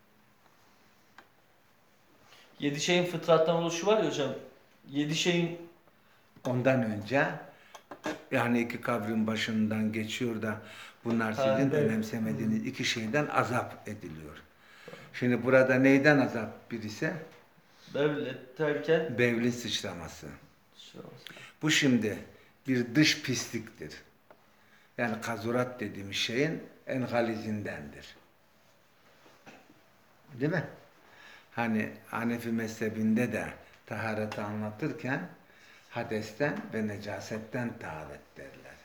Yedi şeyin fıtrattan oluşu var ya hocam. Yedi şeyin Ondan önce yani iki kabrin başından geçiyor da bunlar Ha, sizin evet. önemsemediğiniz iki şeyden azap ediliyor. Şimdi burada neyden azap birisi? devlet derken Bevlin sıçraması. Bu şimdi bir dış pisliktir. Yani kazurat dediğimiz şeyin en galizindendir. Değil mi? Hani Hanefi mezhebinde de tahareti anlatırken hadesten ve necasetten taharet derler.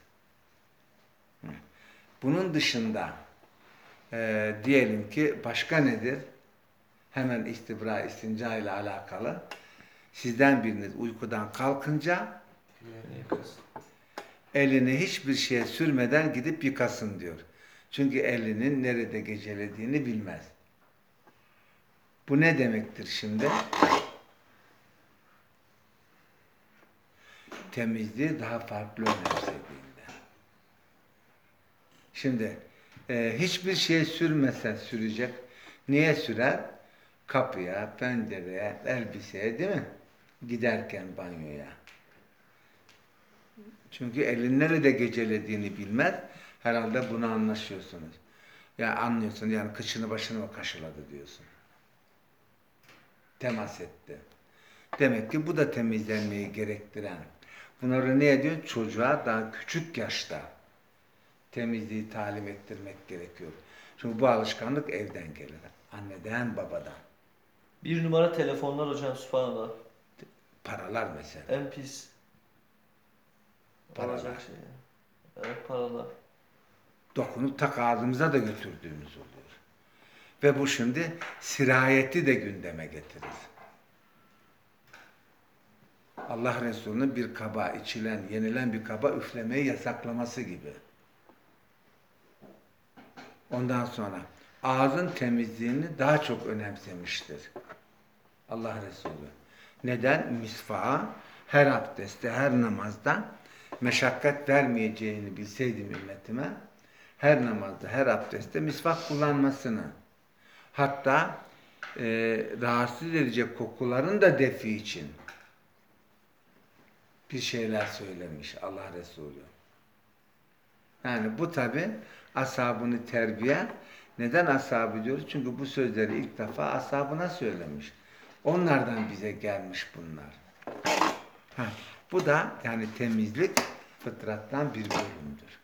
Bunun dışında e, diyelim ki başka nedir? Hemen istibra, istinca ile alakalı. Sizden biriniz uykudan kalkınca elini hiçbir şeye sürmeden gidip yıkasın diyor. Çünkü elinin nerede gecelediğini bilmez. Bu ne demektir şimdi? Temizliği daha farklı önemsediğinde. Şimdi e, hiçbir şey sürmese sürecek. Niye sürer? Kapıya, pencereye, elbiseye değil mi? Giderken banyoya. Çünkü elin nerede gecelediğini bilmez. Herhalde bunu anlaşıyorsunuz. Ya anlıyorsun yani kıçını başını mı kaşıladı diyorsun. Temas etti. Demek ki bu da temizlenmeyi gerektiren. Bunları ne ediyor? Çocuğa daha küçük yaşta temizliği talim ettirmek gerekiyor. Çünkü bu alışkanlık evden gelir. Anneden, babadan. bir numara telefonlar hocam subhanallah. Paralar mesela. En pis. Paralar. Olacak şey. Evet paralar. Dokunup tak ağzımıza da götürdüğümüz oluyor. Ve bu şimdi sirayeti de gündeme getirir. Allah Resulü'nün bir kaba içilen, yenilen bir kaba üflemeyi yasaklaması gibi. Ondan sonra ağzın temizliğini daha çok önemsemiştir Allah Resulü. Neden? Misvağa her abdestte, her namazda meşakkat vermeyeceğini bilseydim ümmetime, her namazda, her abdestte misvak kullanmasını, hatta e, rahatsız edecek kokuların da defi için bir şeyler söylemiş Allah Resulü. Yani bu tabi ashabını terbiye. Neden ashabı diyoruz? Çünkü bu sözleri ilk defa ashabına söylemiş. Onlardan bize gelmiş bunlar. Ha, bu da yani temizlik fıtrattan bir bölümdür.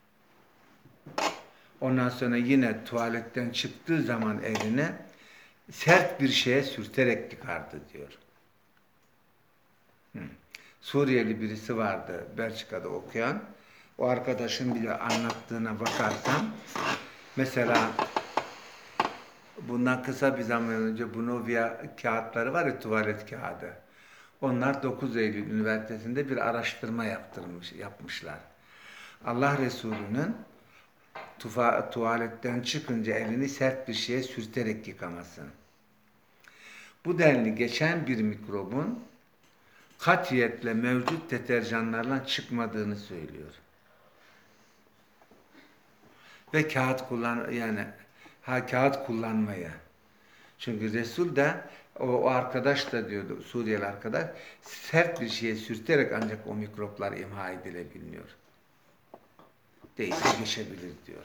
Ondan sonra yine tuvaletten çıktığı zaman elini sert bir şeye sürterek yıkardı diyor. Hı. Suriyeli birisi vardı Belçika'da okuyan. O arkadaşın bile anlattığına bakarsam mesela bundan kısa bir zaman önce Bonovia kağıtları var ya, tuvalet kağıdı. Onlar dokuz Eylül Üniversitesi'nde bir araştırma yaptırmış, yapmışlar. Allah Resulü'nün tufa, tuvaletten çıkınca elini sert bir şeye sürterek yıkaması. Bu denli geçen bir mikrobun katiyetle mevcut deterjanlarla çıkmadığını söylüyor. Ve kağıt kullan yani ha kağıt kullanmaya. Çünkü Resul de o, o arkadaş da diyordu, Suriyeli arkadaş, sert bir şeye sürterek ancak o mikroplar imha edilebiliyor. Değilse geçebilir diyor.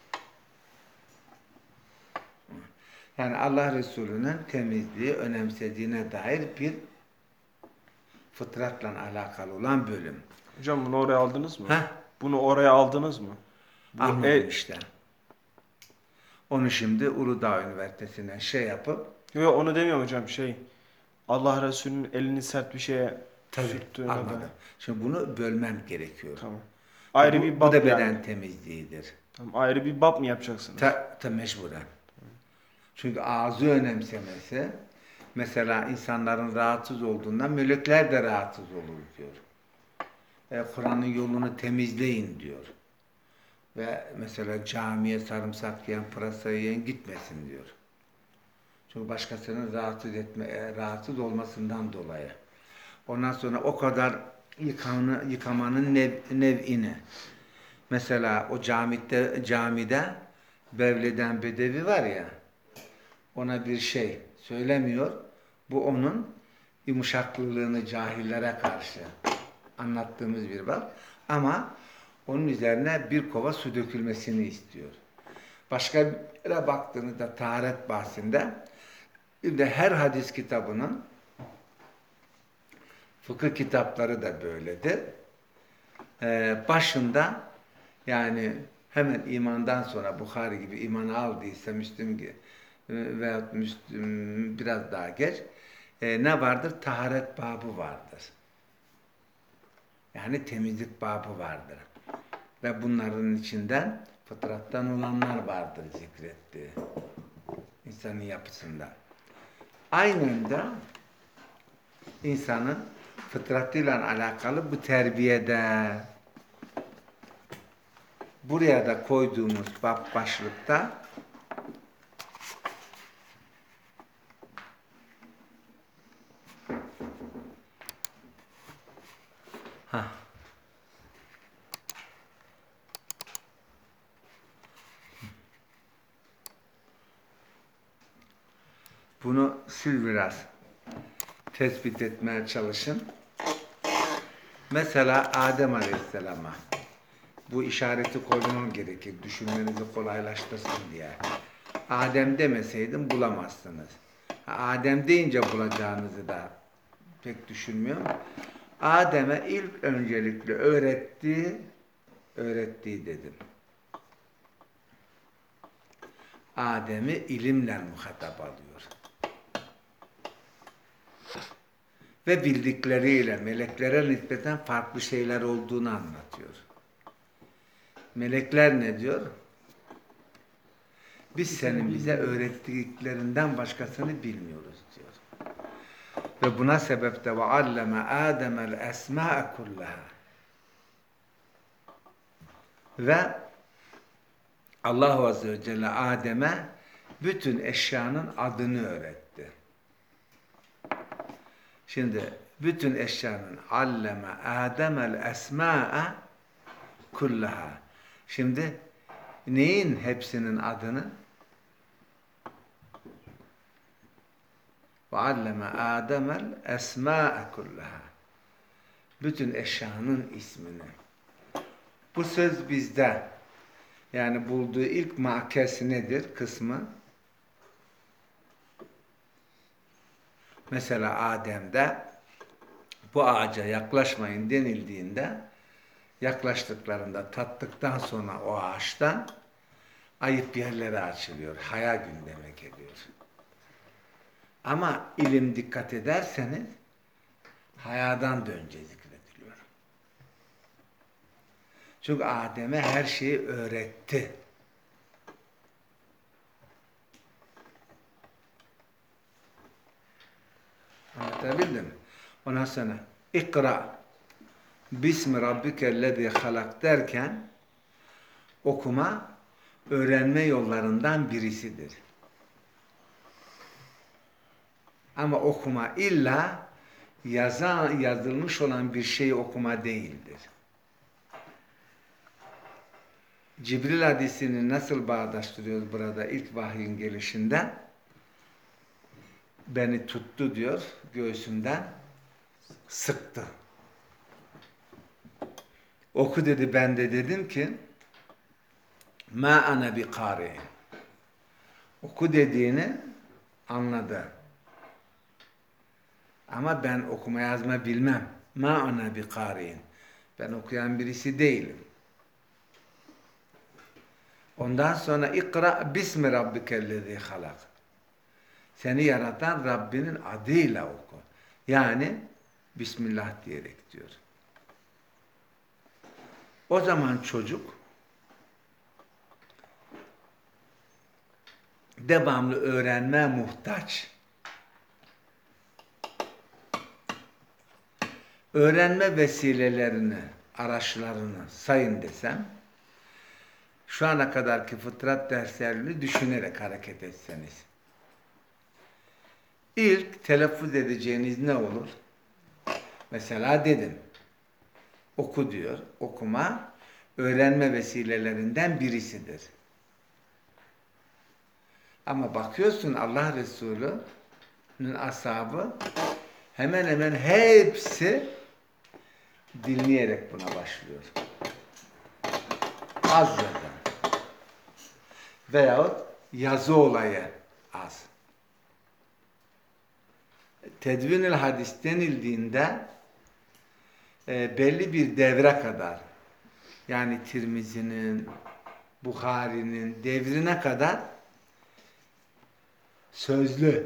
Yani Allah Resulü'nün temizliği önemsediğine dair bir fıtratla alakalı olan bölüm. Hocam bunu oraya aldınız mı? Heh, Bunu oraya aldınız mı? Bu anladım e- işte. Onu şimdi Uludağ Üniversitesi'ne şey yapıp Yok yok, onu demiyorum hocam, şey Allah Resulü'nün elini sert bir şeye tabii sürttüğüne anladım. dair. Şimdi bunu bölmem gerekiyor. Tamam. Ayrı bu, bir bu bab da beden yani. temizliğidir. Tamam, ayrı bir bab mı yapacaksınız? Ta, ta mecburen. Çünkü ağzı önemsemesi, mesela insanların rahatsız olduğundan melekler de rahatsız olur diyor. E, Kur'an'ın yolunu temizleyin diyor. Ve mesela camiye sarımsak yiyen, pırasa yiyen gitmesin diyor. Çünkü başkasının rahatsız etme, e, rahatsız olmasından dolayı. Ondan sonra o kadar yıkanı, yıkamanın nev, nev'ini. Mesela o camide, camide bevleden bedevi var ya, ona bir şey söylemiyor. Bu onun yumuşaklılığını cahillere karşı anlattığımız bir bab. Ama onun üzerine bir kova su dökülmesini istiyor. Başka bir yere baktığınızda taharet bahsinde bir de her hadis kitabının, fıkıh kitapları da böyledir. Ee, başında yani hemen imandan sonra Bukhari gibi imanı aldıysa Müslim gibi veyahut Müslüm biraz daha geç e, ne vardır? Taharet babı vardır. Yani temizlik babı vardır. Ve bunların içinden fıtrattan olanlar vardır zikrettiği insanın yapısında. Aynen de insanın fıtratıyla alakalı bu terbiyede buraya da koyduğumuz bab başlıkta ha bunu sil biraz tespit etmeye çalışın. Mesela Adem Aleyhisselam'a bu işareti koymam gerekir. Düşünmenizi kolaylaştırsın diye. Adem demeseydim bulamazsınız. Adem deyince bulacağınızı da pek düşünmüyorum. Adem'e ilk öncelikle öğrettiği, öğrettiği dedim. Adem'i ilimle muhatap alıyor. Ve bildikleriyle meleklere nispeten farklı şeyler olduğunu anlatıyor. Melekler ne diyor? Biz senin bize öğrettiklerinden başkasını bilmiyoruz diyor. Ve buna sebep de وَعَلَّمَ آدَمَ الْاَسْمَاءَ كُلَّهَا Ve Allah Azze ve Celle Adem'e bütün eşyanın adını öğretti. Şimdi bütün eşyanın alleme Adem'el esma'e kullaha. Şimdi neyin hepsinin adını? Ve alleme Adem'el esma'e kullaha. bütün eşyanın ismini. Bu söz bizde. Yani bulduğu ilk makes nedir kısmı? Mesela Adem'de bu ağaca yaklaşmayın denildiğinde yaklaştıklarında tattıktan sonra o ağaçtan ayıp yerlere açılıyor. Haya gündeme geliyor. Ama ilim dikkat ederseniz hayadan da önce zikrediliyor. Çünkü Adem'e her şeyi öğretti. Anlatabildim mi? Ondan sonra İkra Bismi Rabbikellezi halak derken okuma öğrenme yollarından birisidir. Ama okuma illa yazan, yazılmış olan bir şeyi okuma değildir. Cibril hadisini nasıl bağdaştırıyoruz burada ilk vahyin gelişinde? Beni tuttu diyor, göğsümden sıktı. Oku dedi, ben de dedim ki ma ana bi kari. Oku dediğini anladı. Ama ben okuma yazma bilmem. Ma ana bi kari'in. Ben okuyan birisi değilim. Ondan sonra ikra bismi rabbikellezi halak. Seni yaratan Rabbinin adıyla oku. Yani Bismillah diyerek diyor. O zaman çocuk devamlı öğrenmeye muhtaç. Öğrenme vesilelerini, araçlarını sayın desem, şu ana kadarki fıtrat derslerini düşünerek hareket etseniz. İlk telaffuz edeceğiniz ne olur? Mesela dedim, oku diyor. Okuma, öğrenme vesilelerinden birisidir. Ama bakıyorsun Allah Resulü'nün ashabı hemen hemen hepsi dinleyerek buna başlıyor. Az yazan. Veyahut yazı olayı az. Tedvin-ül hadis denildiğinde e, belli bir devre kadar, yani Tirmizi'nin, Bukhari'nin devrine kadar sözlü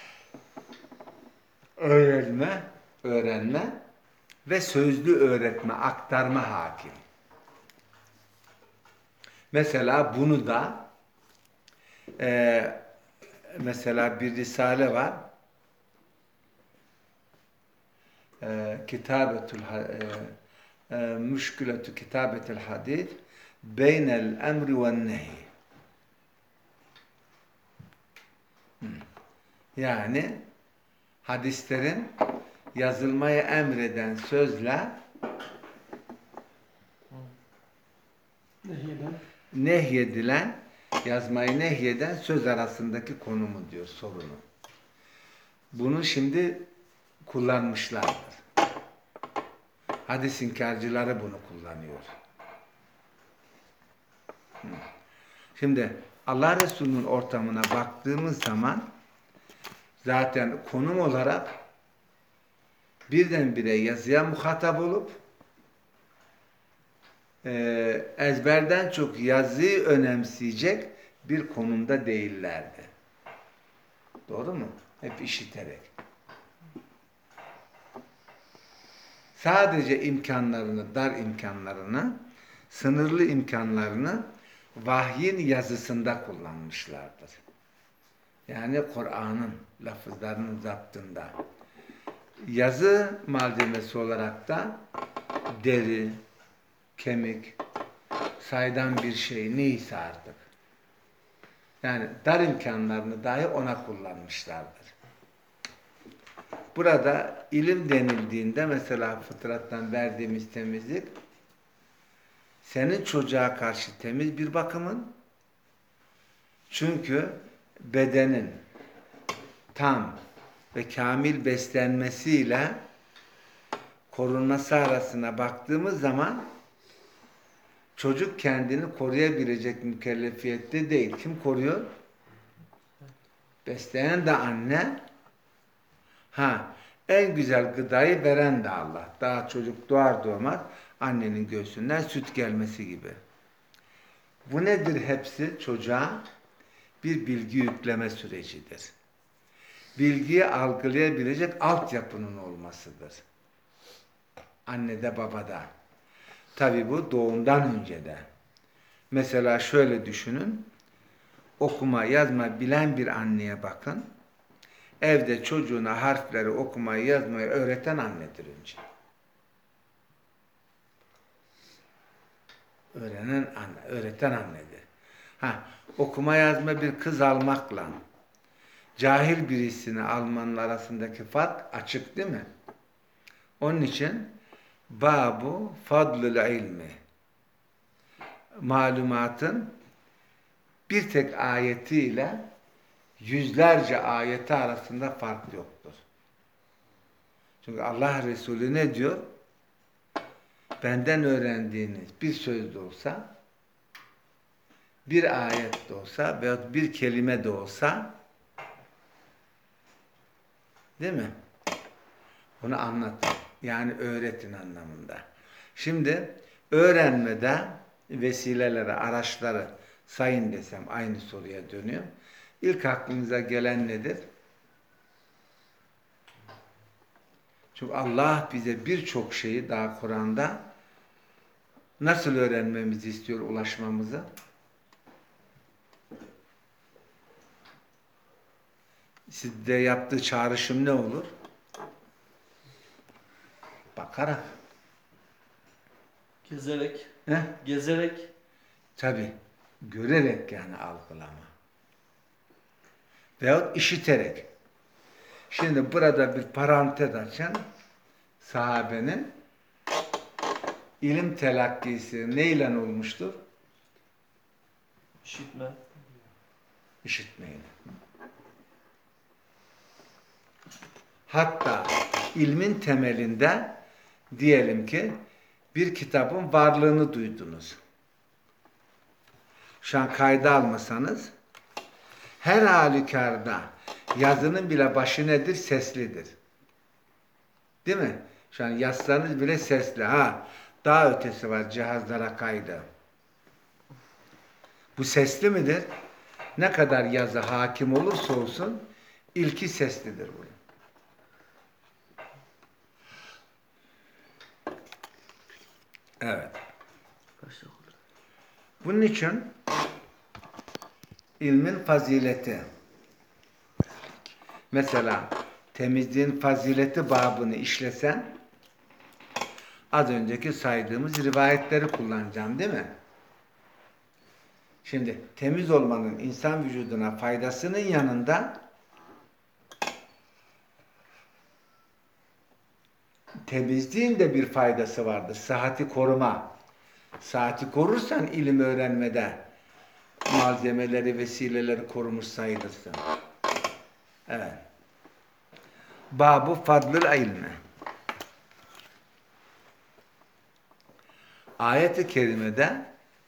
öğrenme, öğrenme ve sözlü öğretme, aktarma hakim. Mesela bunu da e, mesela bir risale var. E, Kitabetul e, e, Müşkületü Kitabetul Hadis Beynel Emri ve Nehi. Yani hadislerin yazılmayı emreden sözle Nehyeden. nehyedilen, yazmayı nehyeden söz arasındaki konumu diyor, sorunu. Bunu şimdi kullanmışlardır. Hadis inkarcıları bunu kullanıyor. Şimdi Allah Resulü'nün ortamına baktığımız zaman zaten konum olarak birdenbire yazıya muhatap olup e, ezberden çok yazıyı önemseyecek bir konumda değillerdi. Doğru mu? Hep işiterek. Sadece imkanlarını, dar imkanlarını, sınırlı imkanlarını vahyin yazısında kullanmışlardır. Yani Kur'an'ın lafızlarının zaptında. Yazı malzemesi olarak da deri, kemik, saydam bir şey neyse artık. Yani dar imkanlarını dahi ona kullanmışlardır. Burada ilim denildiğinde mesela fıtrattan verdiğimiz temizlik senin çocuğa karşı temiz bir bakımın, çünkü bedenin tam ve kamil beslenmesiyle korunması arasına baktığımız zaman çocuk kendini koruyabilecek mükellefiyette değil. Kim koruyor? Besleyen de anne. Ha, en güzel gıdayı veren de Allah. Daha çocuk doğar doğmaz annenin göğsünden süt gelmesi gibi. Bu nedir hepsi? Çocuğa bir bilgi yükleme sürecidir. Bilgiyi algılayabilecek altyapının olmasıdır. Annede babada. Tabi bu doğumdan önce de. Mesela şöyle düşünün. Okuma yazma bilen bir anneye bakın. Evde çocuğuna harfleri okumayı yazmayı öğreten annedir önce. Öğrenen anne, öğreten annedir. Ha, okuma yazma bir kız almakla cahil birisini almanın arasındaki fark açık değil mi? Onun için babu fadlul ilmi, malumatın bir tek ayetiyle yüzlerce ayeti arasında fark yoktur. Çünkü Allah Resulü ne diyor? Benden öğrendiğiniz bir söz de olsa, bir ayet de olsa veyahut bir kelime de olsa, değil mi? Bunu anlatın. Yani öğretin anlamında. Şimdi öğrenmede vesileleri, araçları sayın desem aynı soruya dönüyor. İlk aklınıza gelen nedir? Çünkü Allah bize birçok şeyi daha Kur'an'da nasıl öğrenmemizi istiyor, ulaşmamızı? Sizde yaptığı çağrışım ne olur? Bakarak. Gezerek. Heh? Gezerek. Tabii. Görerek yani algılama. Veyahut işiterek. Şimdi burada bir parantez açın. Sahabenin ilim telakkisi neyle olmuştur? İşitme. İşitmeyle. Hatta ilmin temelinde diyelim ki bir kitabın varlığını duydunuz. Şu an kayda almasanız her halükarda yazının bile başı nedir? Seslidir. Değil mi? Şu an yazsanız bile sesli. Ha, daha ötesi var cihazlara kaydı. Bu sesli midir? Ne kadar yazı hakim olursa olsun ilki seslidir bunun. Evet. Bunun için ilmin fazileti. Mesela temizliğin fazileti babını işlesen az önceki saydığımız rivayetleri kullanacağım değil mi? Şimdi temiz olmanın insan vücuduna faydasının yanında temizliğin de bir faydası vardır. Sıhhati koruma. Sıhhati korursan ilim öğrenmede malzemeleri, vesileleri korumuş sayılırsın. Evet. Babu fadlul ilmi. Ayet-i kerimede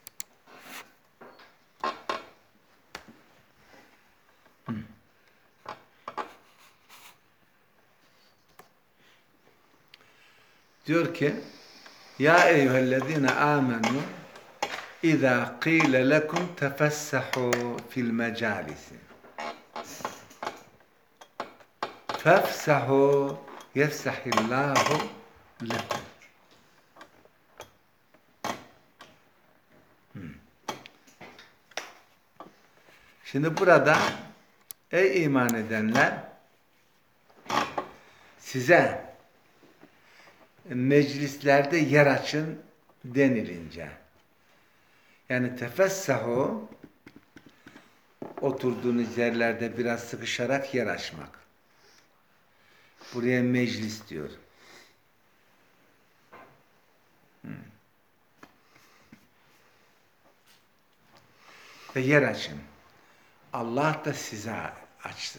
diyor ki ya eyyühellezine amenu İzâ qîle lekum tefessahû fil mecâlisi fefsahû yefsahillâhu lekum. Şimdi burada ey iman edenler size meclislerde yer açın denilince yani tefessahu oturduğunuz yerlerde biraz sıkışarak yer açmak. Buraya meclis diyor. Hmm. Ve yer açın. Allah da size açsın.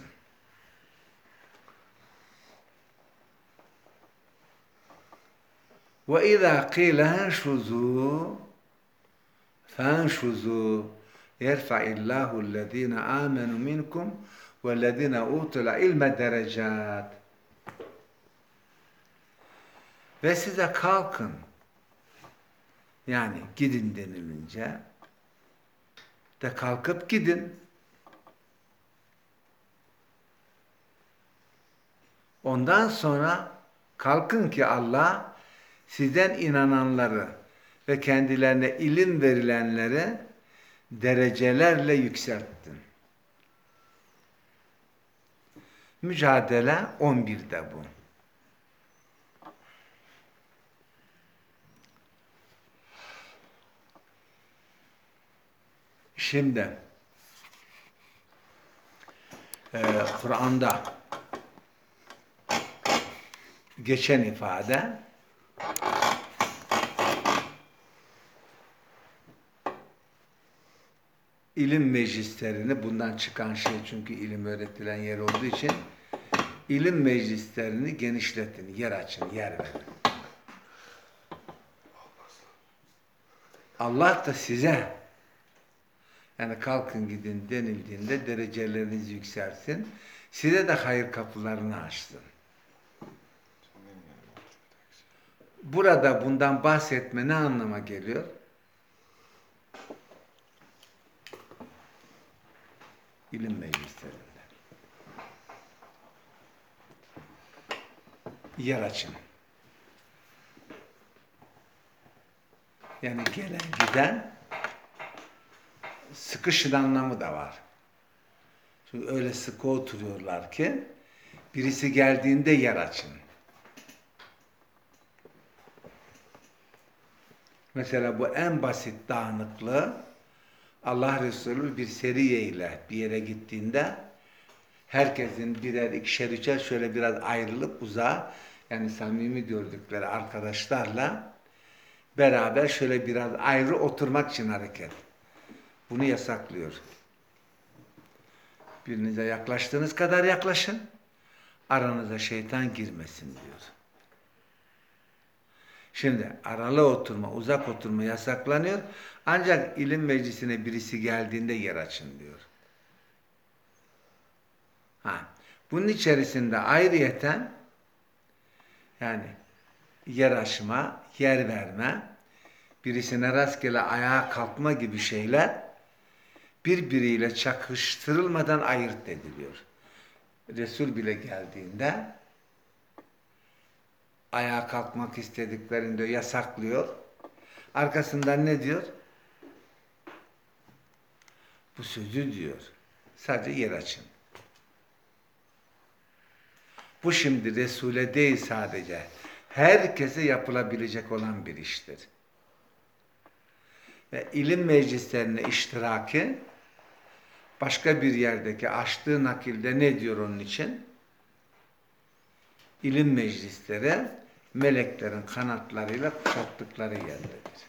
وَاِذَا قِيلَ هَنْشُزُوا فَانْشُزُوا يَرْفَعِ اللّٰهُ الَّذ۪ينَ آمَنُوا مِنْكُمْ وَالَّذ۪ينَ اُوتُوا الْعِلْمَ دَرَجَاتٍ. Ve size kalkın, yani gidin denilince de kalkıp gidin. Ondan sonra kalkın ki Allah sizden inananları ve kendilerine ilim verilenleri derecelerle yükselttin. Mücadele on birde bu. Şimdi e, Kur'an'da geçen ifade ilim meclislerini, bundan çıkan şey çünkü ilim öğretilen yer olduğu için ilim meclislerini genişletin, yer açın, yer verin. Allah da size, yani kalkın gidin denildiğinde dereceleriniz yükselsin, size de hayır kapılarını açsın. Burada bundan bahsetme ne anlama geliyor? İlim meclislerinde. Yer açın. Yani gelen giden sıkışın anlamı da var. Çünkü öyle sıkı oturuyorlar ki birisi geldiğinde yer açın. Mesela bu en basit dağınıklığı Allah Resulü bir seriye ile bir yere gittiğinde herkesin birer ikişer üçer şöyle biraz ayrılıp uzağa, yani samimi gördükleri arkadaşlarla beraber şöyle biraz ayrı oturmak için hareket. Bunu yasaklıyor. Birinize yaklaştığınız kadar yaklaşın, aranıza şeytan girmesin diyor. Şimdi aralı oturma, uzak oturma yasaklanıyor. Ancak ilim meclisine birisi geldiğinde yer açın diyor. Ha, bunun içerisinde ayrıyeten yani yer açma, yer verme, birisine rastgele ayağa kalkma gibi şeyler birbiriyle çakıştırılmadan ayırt ediliyor. Resul bile geldiğinde ayağa kalkmak istediklerinde yasaklıyor. Arkasından ne diyor? Bu sözü diyor. Sadece yer açın. Bu şimdi Resul'e değil sadece. Herkese yapılabilecek olan bir iştir. Ve ilim meclislerine iştiraki başka bir yerdeki açtığı nakilde ne diyor onun için? İlim meclisleri meleklerin kanatlarıyla kuşattıkları yerdedir.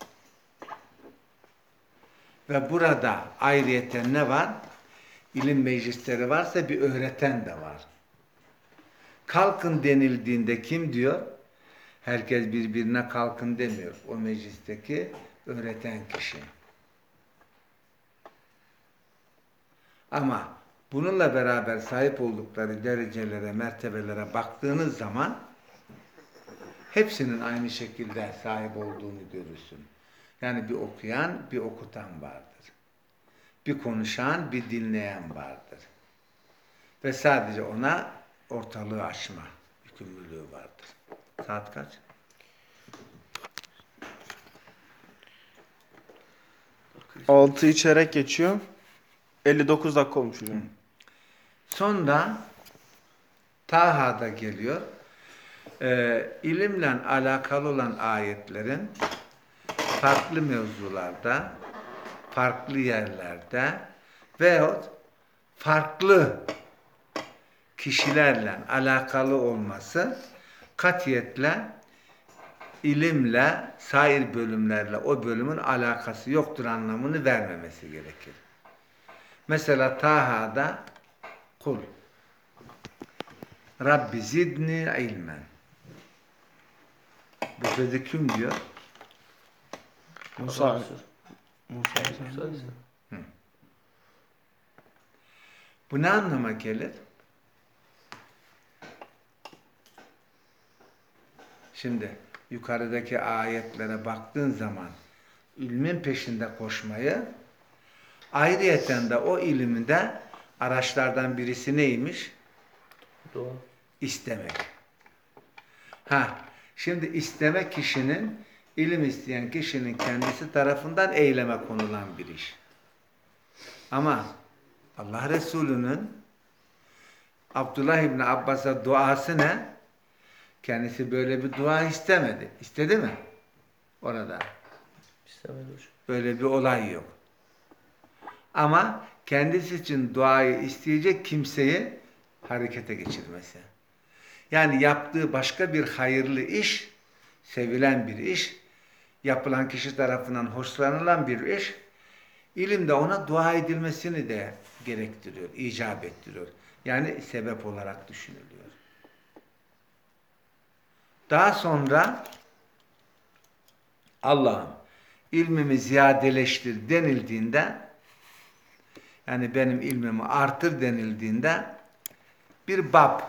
Ve burada ayrıyeten ne var? İlim meclisleri varsa bir öğreten de var. Kalkın denildiğinde kim diyor? Herkes birbirine kalkın demiyor. O meclisteki öğreten kişi. Ama bununla beraber sahip oldukları derecelere, mertebelere baktığınız zaman hepsinin aynı şekilde sahip olduğunu görürsün. Yani bir okuyan, bir okutan vardır. Bir konuşan, bir dinleyen vardır. Ve sadece ona ortalığı açma yükümlülüğü vardır. Saat kaç? Altı çeyrek geçiyor. elli dokuz dakika olmuş hocam. Sonra Taha'da geliyor. Ee, ilimle alakalı olan ayetlerin farklı mevzularda, farklı yerlerde veyahut farklı kişilerle alakalı olması katiyetle ilimle, sair bölümlerle o bölümün alakası yoktur anlamını vermemesi gerekir. Mesela Taha'da kul Rabbi zidni ilmen. Bu sözü kim diyor? Musa. Musa. Musa. Musa ise. Bu ne anlama gelir? Şimdi yukarıdaki ayetlere baktığın zaman ilmin peşinde koşmayı, ayrıyeten de o ilimde araçlardan birisi neymiş? Dua. İstemek. Ha, şimdi isteme kişinin, ilim isteyen kişinin kendisi tarafından eyleme konulan bir iş. Ama Allah Resulü'nün Abdullah İbni Abbas'a duası ne? Kendisi böyle bir dua istemedi. İstedi mi? Orada. İstemedi hocam. Böyle bir olay yok. Ama kendisi için duayı isteyecek kimseyi harekete geçirmesi. Yani yaptığı başka bir hayırlı iş, sevilen bir iş, yapılan kişi tarafından hoşlanılan bir iş, ilimde ona dua edilmesini de gerektiriyor, icap ettiriyor. Yani sebep olarak düşünülüyor. Daha sonra Allah'ım ilmimi ziyadeleştir denildiğinde, yani benim ilmimi artır denildiğinde bir bab,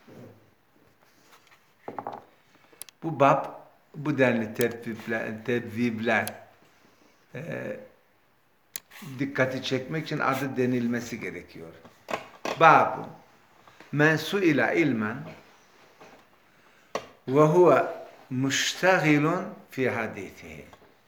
bu bab bu denli tebvibler, tebvibler e, dikkati çekmek için adı denilmesi gerekiyor. Babu men suila ilmen ve huve müştagilun fi hadithihi.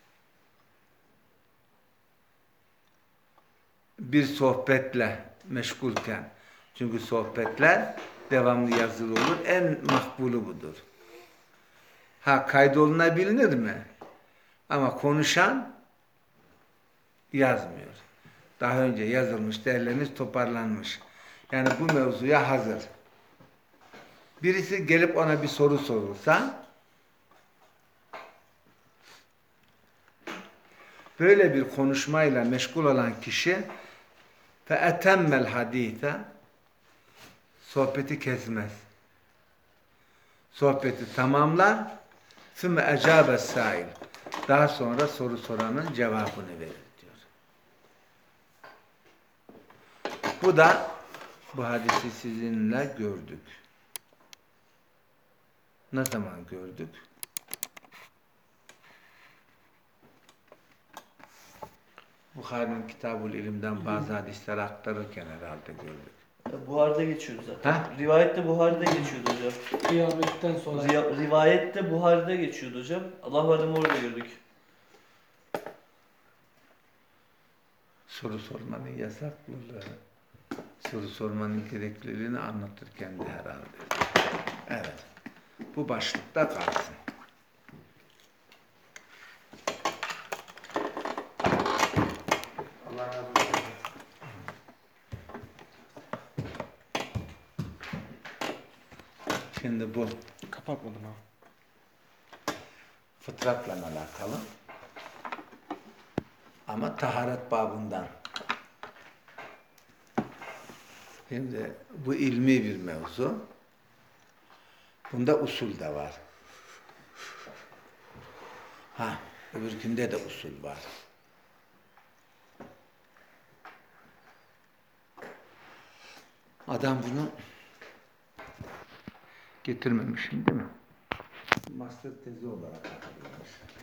Bir sohbetle meşgulken, çünkü sohbetler devamlı yazılı olur, en makbulu budur. Ha, kaydolunabilir mi? Ama konuşan yazmıyor. Daha önce yazılmış, derlenmiş, toparlanmış. Yani bu mevzuya hazır. Birisi gelip ona bir soru sorulsa, böyle bir konuşmayla meşgul olan kişi فَاَتَمَّ الْحَد۪يثَ sohbeti kesmez. Sohbeti tamamlar ثُمَّ اَجَابَ السَّائِلِ daha sonra soru soranın cevabını verir diyor. Bu da bu hadisi sizinle gördük. Ne zaman gördük? Buhari'nin Kitab-ül İlim'den bazı hadisleri aktarırken herhalde gördük. Buhar'da geçiyordu zaten. Ha? Rivayette Buhar'da geçiyordu hocam. Kıyametten sonra. Riya- Rivayette Buhar'da geçiyordu hocam. Allah varım orada gördük. Soru sormanın yasaklılığı, soru sormanın gerekliliğini anlatırken de herhalde. Evet. Bu başlıkta kalsın. Allah razı olsun. Şimdi bu Kapatmadım ha. fıtratla alakalı. Ama taharet babından. Şimdi bu ilmi bir mevzu. Bunda usul de var. Ha, öbürkünde de usul var. Adam bunu getirmemişim değil mi? Master tezi olarak hatırlamış.